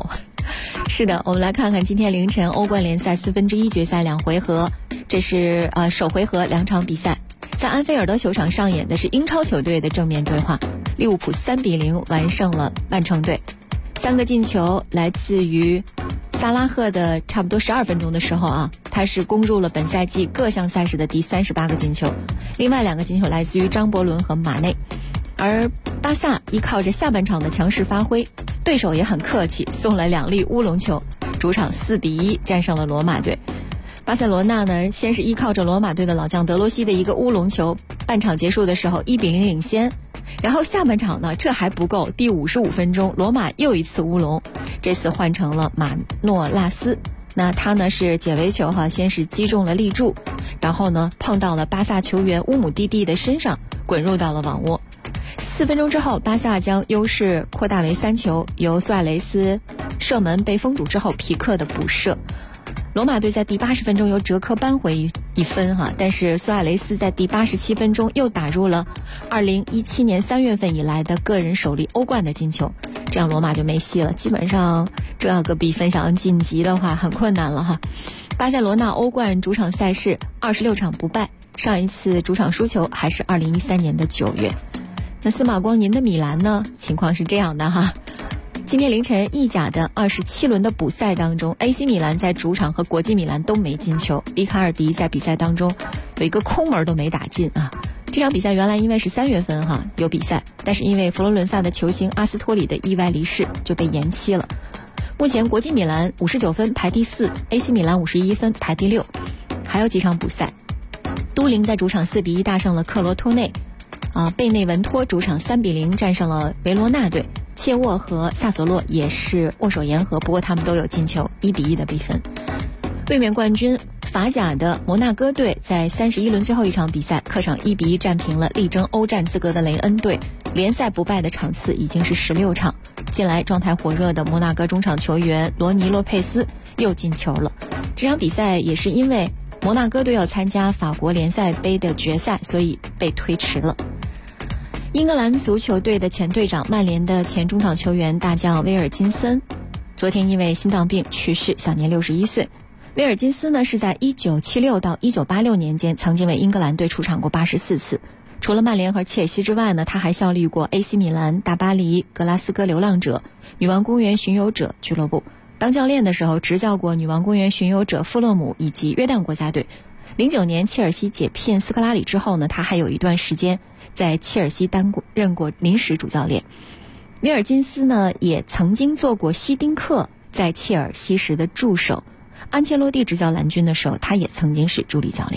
是的，我们来看看今天凌晨欧冠联赛1/4决赛2回合，这是首回合2场比赛，在安菲尔德球场上演的是英超球队的正面对话，利物浦3-0完胜了曼城队。3个进球来自于萨拉赫的差不多12分钟的时候啊，他是攻入了本赛季各项赛事的第38个进球，另外2个进球来自于张伯伦和马内。而巴萨依靠着下半场的强势发挥，对手也很客气，送了2粒乌龙球，主场4-1战胜了罗马队。巴塞罗那呢，先是依靠着罗马队的老将德罗西的一个乌龙球，半场结束的时候1-0领先，然后下半场呢，这还不够，第55分钟罗马又一次乌龙，这次换成了马诺拉斯，那他呢是解围球先是击中了立柱，然后呢碰到了巴萨球员乌姆蒂蒂的身上，滚入到了网窝。4分钟之后，巴萨将优势扩大为3球，由苏亚雷斯射门被封堵之后，皮克的补射。罗马队在第80分钟由哲科扳回1分但是苏亚雷斯在第87分钟又打入了2017年3月份以来的个人首粒欧冠的进球，这样罗马就没戏了，基本上这个比分想要晋级的话很困难了巴塞罗那欧冠主场赛事26场不败，上一次主场输球还是2013年的9月。那司马光您的米兰呢，情况是这样的今天凌晨意甲的27轮的补赛当中， AC 米兰在主场和国际米兰都没进球，伊卡尔迪在比赛当中有一个空门都没打进这场比赛原来因为是3月份有比赛，但是因为佛罗伦萨的球星阿斯托里的意外离世就被延期了。目前国际米兰59分排第4， AC 米兰51分排第6。还有几场补赛，都灵在主场4-1大胜了克罗托内贝内文托主场3-0战胜了维罗纳队，切沃和萨索洛也是握手言和，不过他们都有进球，1-1的比分。卫冕冠军法甲的摩纳哥队在31轮最后一场比赛客场1-1战平了力争欧战资格的雷恩队，联赛不败的场次已经是16场。近来状态火热的摩纳哥中场球员罗尼洛佩斯又进球了。这场比赛也是因为摩纳哥队要参加法国联赛杯的决赛，所以被推迟了。英格兰足球队的前队长，曼联的前中场球员大将威尔金森昨天因为心脏病去世，享年61岁。威尔金斯呢是在1976到1986年间曾经为英格兰队出场过84次。除了曼联和切尔西之外呢，他还效力过 AC 米兰、大巴黎、格拉斯哥流浪者、女王公园巡游者俱乐部。当教练的时候执教过女王公园巡游者、富勒姆以及约旦国家队。09年切尔西解聘斯科拉里之后呢，他还有一段时间在切尔西担任过临时主教练。威尔金斯呢也曾经做过希丁克在切尔西时的助手，安切洛蒂执教蓝军的时候他也曾经是助理教练。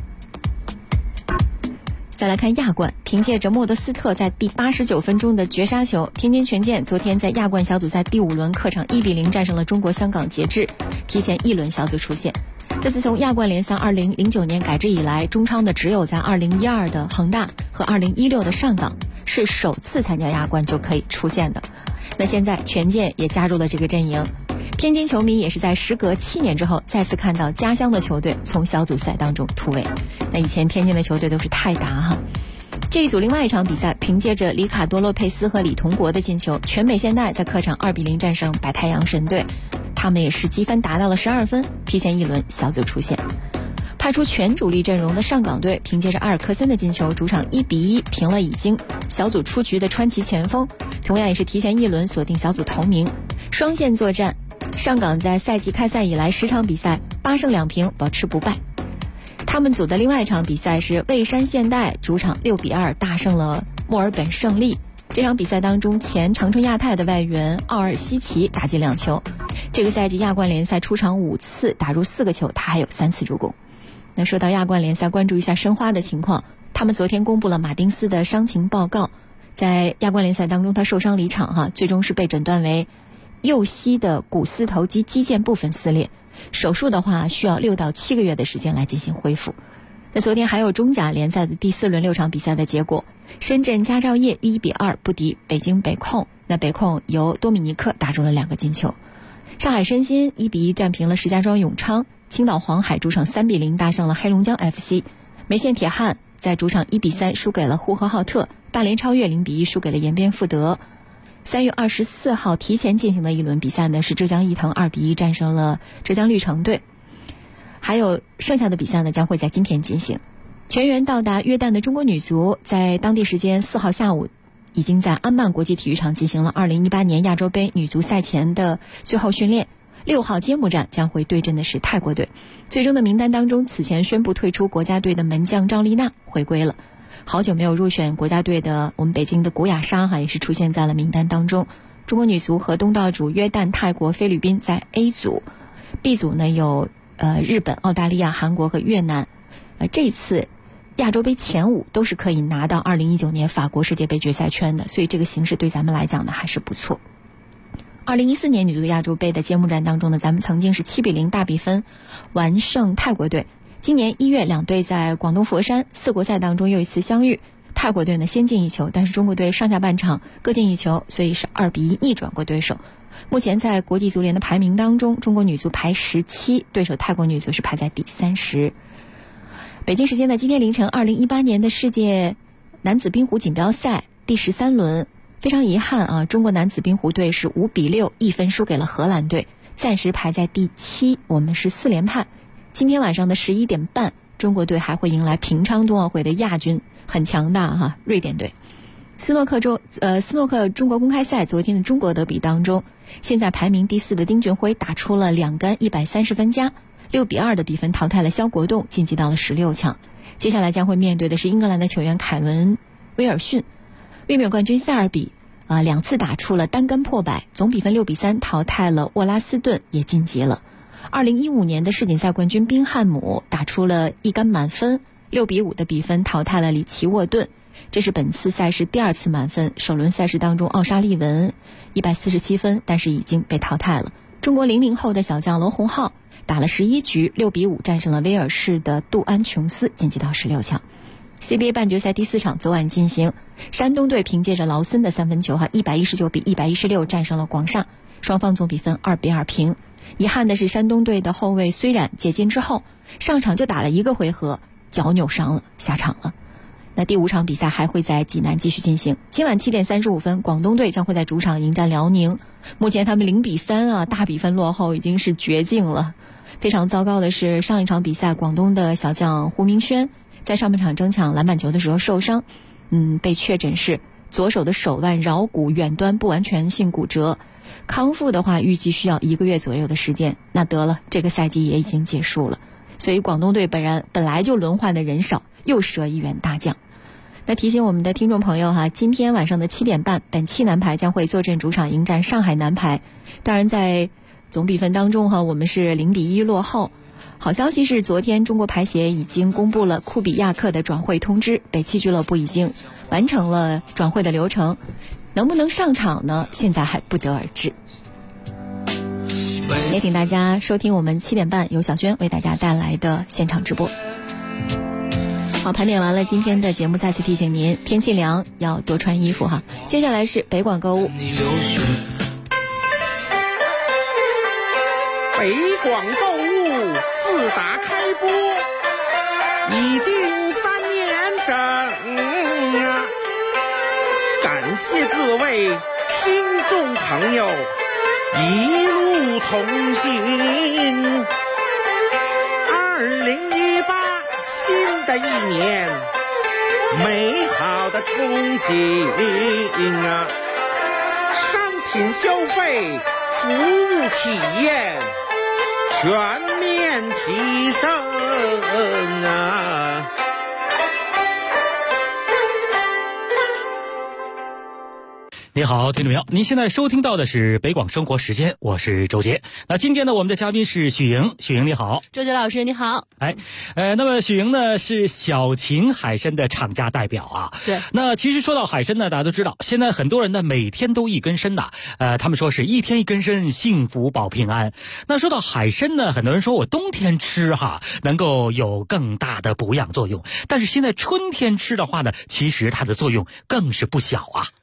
再来看亚冠，凭借着莫德斯特在第89分钟的绝杀球，天津权健昨天在亚冠小组赛第5轮客场1-0战胜了中国香港捷志，提前1轮小组出线。这次从亚冠联赛2009年改制以来，中超的只有在2012的恒大和2016的上港是首次参加亚冠就可以出现的。那现在权健也加入了这个阵营，天津球迷也是在时隔7年之后再次看到家乡的球队从小组赛当中突围。那以前天津的球队都是泰达这一组另外一场比赛，凭借着里卡多洛佩斯和李同国的进球，全美现代在客场2-0战胜白太阳神队，他们也是积分达到了12分，提前1轮小组出线。派出全主力阵容的上港队凭借着阿尔克森的进球，主场1-1平了已经小组出局的川崎前锋，同样也是提前1轮锁定小组头名。双线作战，上港在赛季开赛以来10场比赛8胜2平，保持不败。他们组的另外一场比赛是蔚山现代主场6-2大胜了墨尔本胜利。这场比赛当中，前长春亚泰的外援奥尔西奇打进2球。这个赛季亚冠联赛出场5次，打入4个球，他还有3次助攻。那说到亚冠联赛，关注一下申花的情况，他们昨天公布了马丁斯的伤情报告，在亚冠联赛当中他受伤离场最终是被诊断为右膝的股四头肌肌腱部分撕裂，手术的话需要6到7个月的时间来进行恢复。那昨天还有中甲联赛的第4轮6场比赛的结果，深圳佳兆业1-2不敌北京北控，那北控由多米尼克打入了2个进球。上海申鑫1-1战平了石家庄永昌，青岛黄海主场3-0大胜了黑龙江 FC， 梅县铁汉在主场1-3输给了呼和浩特，大连超越0-1输给了延边富德。 3月24号提前进行的一轮比赛呢，是浙江毅腾2-1战胜了浙江绿城队。还有剩下的比赛呢，将会在今天进行。全员到达约旦的中国女足，在当地时间4号下午，已经在安曼国际体育场进行了2018年亚洲杯女足赛前的最后训练。6号揭幕战将会对阵的是泰国队。最终的名单当中，此前宣布退出国家队的门将张丽娜回归了。好久没有入选国家队的我们北京的古雅莎也是出现在了名单当中。中国女足和东道主约旦、泰国、菲律宾在 A 组。B 组呢有日本、澳大利亚、韩国和越南。这次亚洲杯前5都是可以拿到2019年法国世界杯决赛圈的，所以这个形势对咱们来讲呢还是不错。2014年女足亚洲杯的揭幕战当中呢，咱们曾经是7-0大比分完胜泰国队。今年1月两队在广东佛山4国赛当中又一次相遇，泰国队呢先进1球，但是中国队上下半场各进1球，所以是2-1逆转过对手。目前在国际足联的排名当中，中国女足排17，对手泰国女足是排在第30。北京时间的今天凌晨，2018年的世界男子冰壶锦标赛第13轮，非常遗憾中国男子冰壶队是5-6一分输给了荷兰队，暂时排在第7，我们是4连败。今天晚上的11点半，中国队还会迎来平昌冬奥会的亚军，很强大瑞典队。斯诺克中国公开赛昨天的中国德比当中，现在排名第4的丁俊晖打出了2杆130分加，6-2的比分淘汰了肖国栋，晋级到了16强。接下来将会面对的是英格兰的球员凯伦威尔逊。卫冕冠军塞尔比2次打出了单杆破百，总比分6-3淘汰了沃拉斯顿，也晋级了。2015年的世锦赛冠军宾汉姆打出了1杆满分，6-5的比分淘汰了里奇沃顿，这是本次赛事第2次满分。首轮赛事当中，奥沙利文147分，但是已经被淘汰了。中国00后的小将罗洪浩打了11局，6-5战胜了威尔士的杜安琼斯，晋级到16强。CBA 半决赛第4场昨晚进行，山东队凭借着劳森的3分球119-116战胜了广厦，双方总比分2-2平。遗憾的是，山东队的后卫虽然解禁之后上场就打了1个回合，脚扭伤了，下场了。那第5场比赛还会在济南继续进行。今晚7点35分，广东队将会在主场迎战辽宁。目前他们0-3大比分落后，已经是绝境了。非常糟糕的是，上一场比赛广东的小将胡明轩在上半场争抢篮板球的时候受伤，被确诊是左手的手腕桡骨远端不完全性骨折，康复的话预计需要1个月左右的时间。那得了，这个赛季也已经结束了。所以广东队本来就轮换的人少，又折1员大将。那提醒我们的听众朋友今天晚上的7点半，本期男排将会坐镇主场迎战上海男排。当然在总比分当中我们是0-1落后。好消息是，昨天中国排协已经公布了库比亚克的转会通知，北汽俱乐部已经完成了转会的流程，能不能上场呢？现在还不得而知。也请大家收听我们7点半由小轩为大家带来的现场直播。好，盘点完了今天的节目，再次提醒您，天气凉要多穿衣服接下来是北广购物。 北广购物自打开播已经3年整感谢各位听众朋友一路同行。2018新的一年，美好的憧憬商品消费，服务体验全面提升你好，听众朋友，您现在收听到的是北广生活时间，我是周杰。那今天呢，我们的嘉宾是许莹，许莹你好。 周杰老师你好。 那么许莹呢是小秦海参的厂家代表对。 那其实说到海参呢，大家都知道，现在很多人呢每天都一根参他们说是一天一根参，幸福保平安。那说到海参呢，很多人说我冬天吃能够有更大的补养作用，但是现在春天吃的话呢，其实它的作用更是不小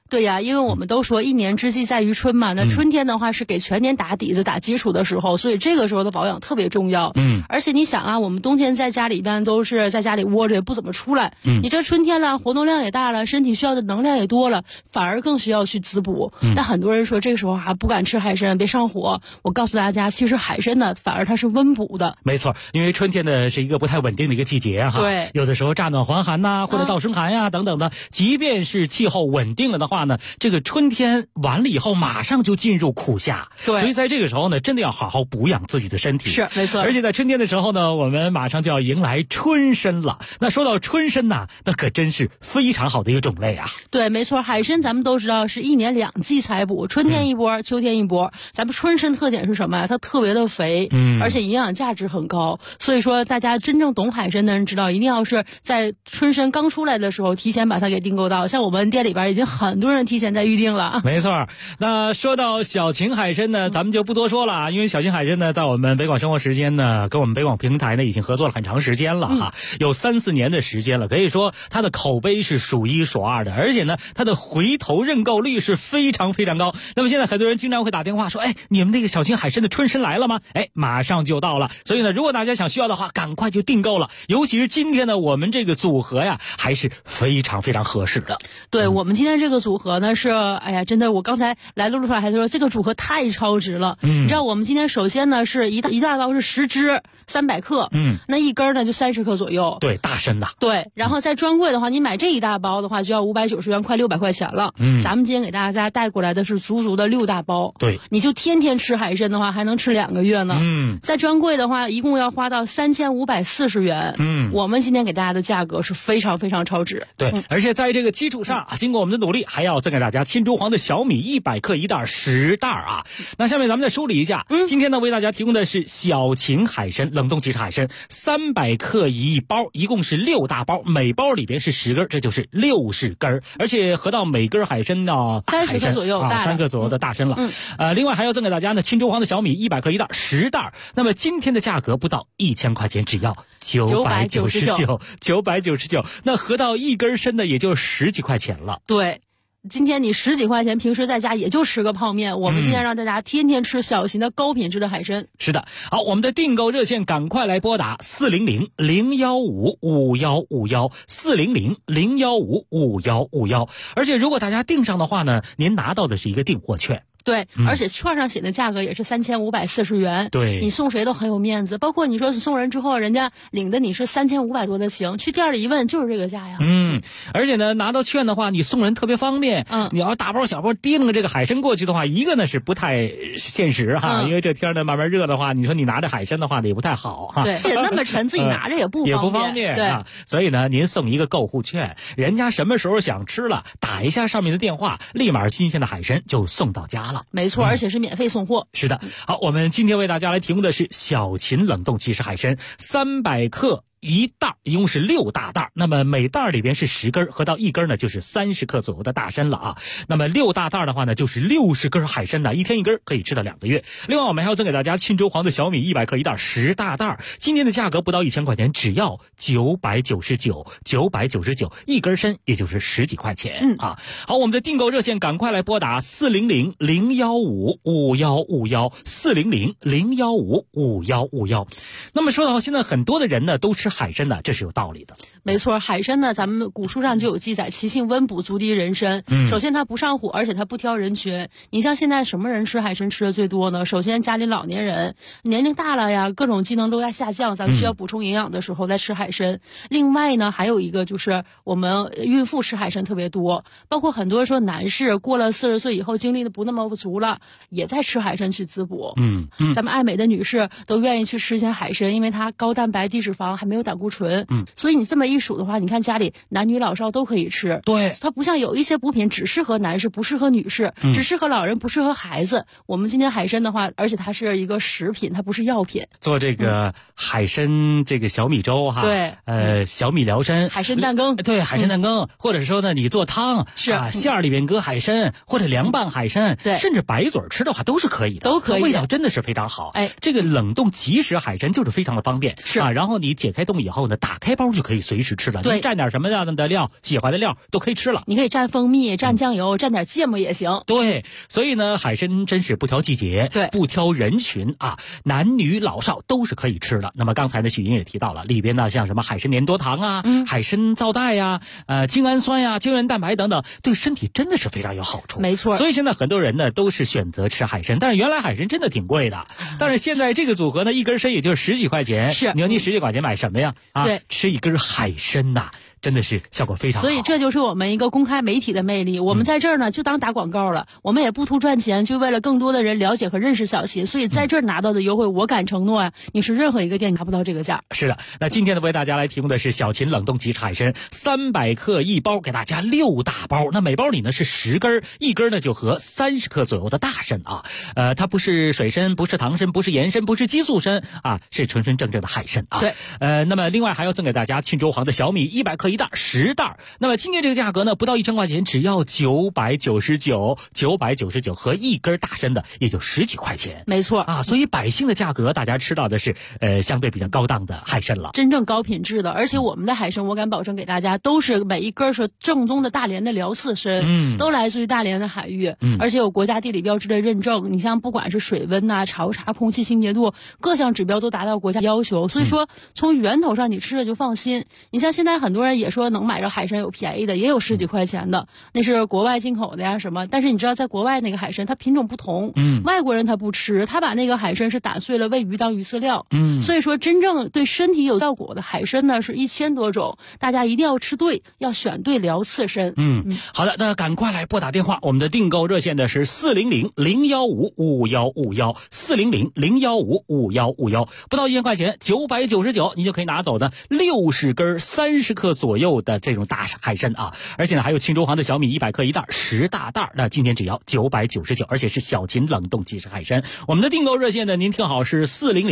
对呀，因为我们都说一年之计在于春嘛，那春天的话是给全年打底子、打基础的时候，所以这个时候的保养特别重要。而且你想啊，我们冬天在家里边都是在家里窝着，也不怎么出来。你这春天了，活动量也大了，身体需要的能量也多了，反而更需要去滋补。那很多人说这个时候还不敢吃海参，别上火。我告诉大家，其实海参呢，反而它是温补的。 没错，因为春天呢是一个不太稳定的一个季节哈。 对， 有的时候乍暖还寒呐，或者倒生寒呀等等的。即便是气候稳定了的话呢，这个春天完了以后，马上就进入苦夏。 对， 所以在这个时候呢，真的要好好补养自己的身体。 是，没错。 而且在春天的时候呢，我们马上就要迎来春参了。那说到春参呐，那可真是非常好的一个种类啊。 对，没错，海参咱们都知道是一年2季采补，春天一波，秋天一波。咱们春参特点是什么呀？它特别的肥，而且营养价值很高。所以说，大家真正懂海参的人知道，一定要是在春参刚出来的时候，提前把它给订购到。像我们店里边已经很多人提前在预定了。 没错。那说到小秦海参呢，咱们就不多说了，因为小秦海参呢，在我们北广生活时间呢，跟我们北广平台呢，已经合作了很长时间了哈，有3-4年的时间了，可以说它的口碑是数1数2的，而且呢，它的回头认购率是非常非常高。那么现在很多人经常会打电话说，哎，你们那个小秦海参的春参来了吗？哎，马上就到了。所以呢，如果大家需要的话，赶快就订购了。尤其是今天呢，我们这个组合呀，还是非常非常合适的。 对，我们今天这个组合呢是，哎呀，真的，我刚才来的路上还说这个组合太超值了。你知道我们今天首先呢是一大包是10只，300克，那一根呢就30克左右。 对，大参呐。 对，然后在专柜的话，你买这一大包的话就要590元，快600块钱了。咱们今天给大家带过来的是足足的6大包。 对， 你就天天吃海参的话，还能吃2个月呢。在专柜的话，一共要花到3540元。我们今天给大家的价格是非常非常超值。 对，而且在这个基础上，经过我们的努力，还要赠给大家青州黄的小米100克1袋10袋啊。那下面咱们再梳理一下，今天呢为大家提供的是小秦海参冷冻即食海参300克一包，一共是6大包，每包里边是10根，这就是60根，而且合到每根海参呢 30克左右大 3克左右的大参了。另外还要赠给大家呢青州黄的小米100克1袋10袋。那么今天的价格不到1000块钱，只要999，那合到一根参呢也就10几块钱了。 对。今天你10几块钱，平时在家也就吃个泡面。我们今天让大家天天吃小型的高品质的海参。 是的，好，我们的订购热线赶快来拨打400-015-5151，400-015-5151。而且如果大家订上的话呢，您拿到的是一个订货券。 对，而且券上写的价格也是3540元。 对， 你送谁都很有面子。包括你说是送人之后，人家领的你是3500多的行，去店里一问就是这个价呀。 而且呢，拿到券的话，你送人特别方便。你要大包小包提了这个海参过去的话，一个呢是不太现实哈，因为这天呢慢慢热的话，你说你拿着海参的话呢也不太好哈。 对，那么沉，自己拿着也不方便。对啊，所以呢，您送一个购物券，人家什么时候想吃了，打一下上面的电话，立马新鲜的海参就送到家了。 没错，而且是免费送货。 是的，好，我们今天为大家来提供的是小秦冷冻即食海参300克一袋，一共是6大袋，那么每袋里边是10根，合到一根呢就是30克左右的大参了啊。那么6大袋的话呢，就是60根海参呢，一天一根，可以吃到2个月。另外我们还要赠给大家沁州黄的小米100克一袋10大袋，今天的价格不到1000块钱，只要999，一根参也就是10几块钱啊。好，我们的订购热线赶快来拨打400-015-5151，400-015-5151。那么说到现在很多的人呢都吃海参呢，这是有道理的。 没错，海参呢，咱们古书上就有记载，其性温补，足敌人参。首先它不上火，而且它不挑人群。你像现在什么人吃海参吃的最多呢？首先家里老年人，年龄大了呀，各种机能都在下降，咱们需要补充营养的时候再吃海参。另外呢，还有一个就是我们孕妇吃海参特别多，包括很多说男士过了40岁以后精力的不那么足了，也在吃海参去滋补。咱们爱美的女士都愿意去吃一些海参，因为它高蛋白低脂肪，还没有胆固醇。所以你这么一数的话，你看家里男女老少都可以吃。 对， 它不像有一些补品只适合男士不适合女士，只适合老人不适合孩子。我们今天海参的话，而且它是一个食品，它不是药品。 做这个海参这个小米粥哈， 对， 小米辽参， 海参蛋羹， 对，海参蛋羹，或者说呢你做汤是馅儿里面搁海参，或者凉拌海参， 对， 甚至白嘴吃的话都是可以的， 都可以， 味道真的是非常好。这个冷冻即食海参就是非常的方便， 是然后你解开冻以后呢，打开包就可以随时吃了。 对， 你蘸点什么样的料，喜欢的料都可以吃了。 你可以蘸蜂蜜、蘸酱油、蘸点芥末也行。 对，所以呢，海参真是不挑季节， 对， 不挑人群啊，男女老少都是可以吃的。那么刚才呢，许莹也提到了里边呢，像什么海参粘多糖啊、海参皂带呀、精氨酸呀、胶原蛋白等等，对身体真的是非常有好处。 没错， 所以现在很多人呢都是选择吃海参，但是原来海参真的挺贵的，但是现在这个组合呢，一根参也就10几块钱。 是， 你说你10几块钱买什么呀？啊， 对， 吃一根海参呐。真的是效果非常好， 所以这就是我们一个公开媒体的魅力。我们在这儿呢就当打广告了，我们也不图赚钱，就为了更多的人了解和认识小秦。所以在这儿拿到的优惠，我敢承诺你是任何一个店拿不到这个价。 是的，那今天呢为大家来提供的是小秦冷冻即食海参300克一包，给大家6大包。那每包里呢是10根，一根呢就合30克左右的大参啊。它不是水参，不是糖参，不是盐参，不是激素参啊，是纯纯正正的海参啊。 对， 那么另外还要赠给大家庆州行的小米100克一袋10袋。那么今天这个价格呢，不到1000块钱，只要999和一根大参的也就10几块钱。 没错啊，所以百姓的价格大家吃到的是相对比较高档的海参了， 真正高品质的。而且我们的海参，我敢保证给大家都是每一根是正宗的大连的辽刺参，都来自于大连的海域，而且有国家地理标志的认证。你像不管是水温啊、潮茶、空气清洁度，各项指标都达到国家要求。所以说从源头上你吃了就放心。你像现在很多人也说能买着海参有便宜的，也有10几块钱的，那是国外进口的呀什么。但是你知道在国外那个海参它品种不同，外国人他不吃，他把那个海参是打碎了喂鱼当鱼饲料，所以说真正对身体有效果的海参呢是1000多种，大家一定要吃对，要选对辽刺参。 好的，那赶快来拨打电话，我们的订购热线的是400-015-5151，400-015-5151，不到1000块钱，999你就可以拿走的60根30克左右的这种大海参啊，而且呢还有庆州行的小米100克一袋10大袋，那今天只要999，而且是小秦冷冻即食海参。我们的订购热线呢，您听好是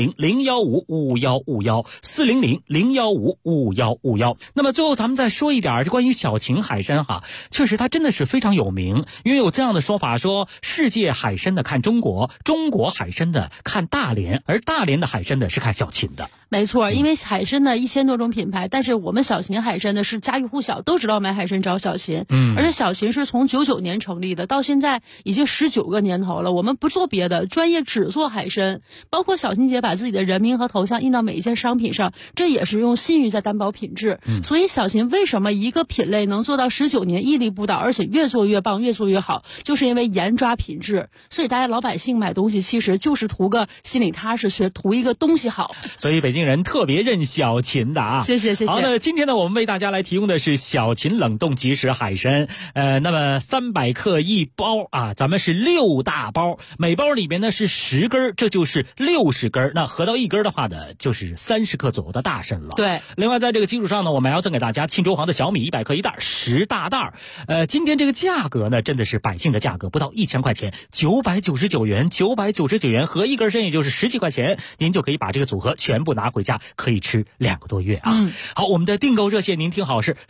400-015-5151，400-015-5151。那么最后咱们再说一点关于小秦海参哈，确实它真的是非常有名，因为有这样的说法说，世界海参的看中国，中国海参的看大连，而大连的海参的是看小秦的。 没错，因为海参呢1000多种品牌，但是我们小秦海参呢是家喻户晓，都知道买海参找小秦。而且小秦是从99年成立的，到现在已经19个年头了。我们不做别的，专业只做海参，包括小秦姐把自己的人名和头像印到每一件商品上，这也是用信誉在担保品质。所以小秦为什么一个品类能做到19年屹立不倒，而且越做越棒，越做越好，就是因为严抓品质。所以大家老百姓买东西其实就是图个心里踏实，图一个东西好。 所以北京人特别认小秦的啊。 谢谢。 好，那今天呢我们为大家来提供的是小秦冷冻即食海参，那么300克一包啊，咱们是6大包，每包里面呢是10根，这就是60根，那合到一根的话呢就是30克左右的大参了。 对， 另外在这个基础上呢，我们还要赠给大家庆州行的小米100克一袋10大袋。今天这个价格呢真的是百姓的价格，不到1000块钱，999元合一根参也就是10几块钱，您就可以把这个组合全部拿回家，可以吃2个多月啊。好，我们的订购热线您听好是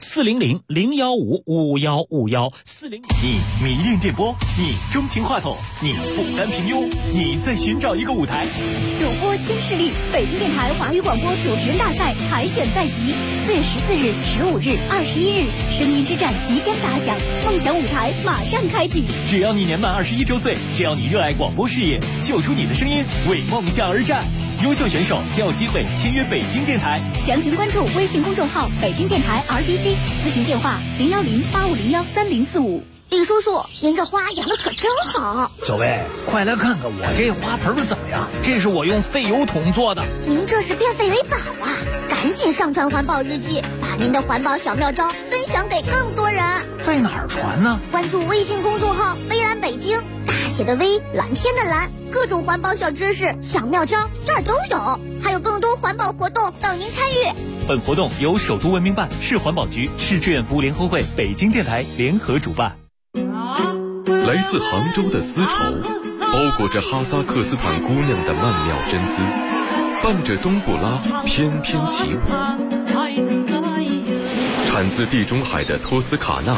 400-015-5151，400。 你迷恋电波，你钟情话筒，你不甘平庸，你在寻找一个舞台。 主播新势力，北京电台华语广播主持人大赛海选在即，4月14日、15日、21日，声音之战即将打响，梦想舞台马上开启。 只要你年满21周岁，只要你热爱广播事业，秀出你的声音，为梦想而战。优秀选手将有机会签约北京电台。 详情关注微信公众号北京电台 RDC， 咨询电话010-8501-3045。李叔叔，您这花养的可真好。 小薇，快来看看我这花盆怎么样？这是我用废油桶做的。 您这是变废为宝啊！赶紧上传环保日记，把您的环保小妙招分享给更多人。 在哪儿传呢？ 关注微信公众号微蓝北京，大写的微，蓝天的蓝，各种环保小知识、小妙招这儿都有，还有更多环保活动等您参与。 本活动由首都文明办、市环保局、市志愿服务联合会、北京电台联合主办。 来自杭州的丝绸，包裹着哈萨克斯坦姑娘的曼妙真姿，伴着冬不拉翩翩起舞。产自地中海的托斯卡纳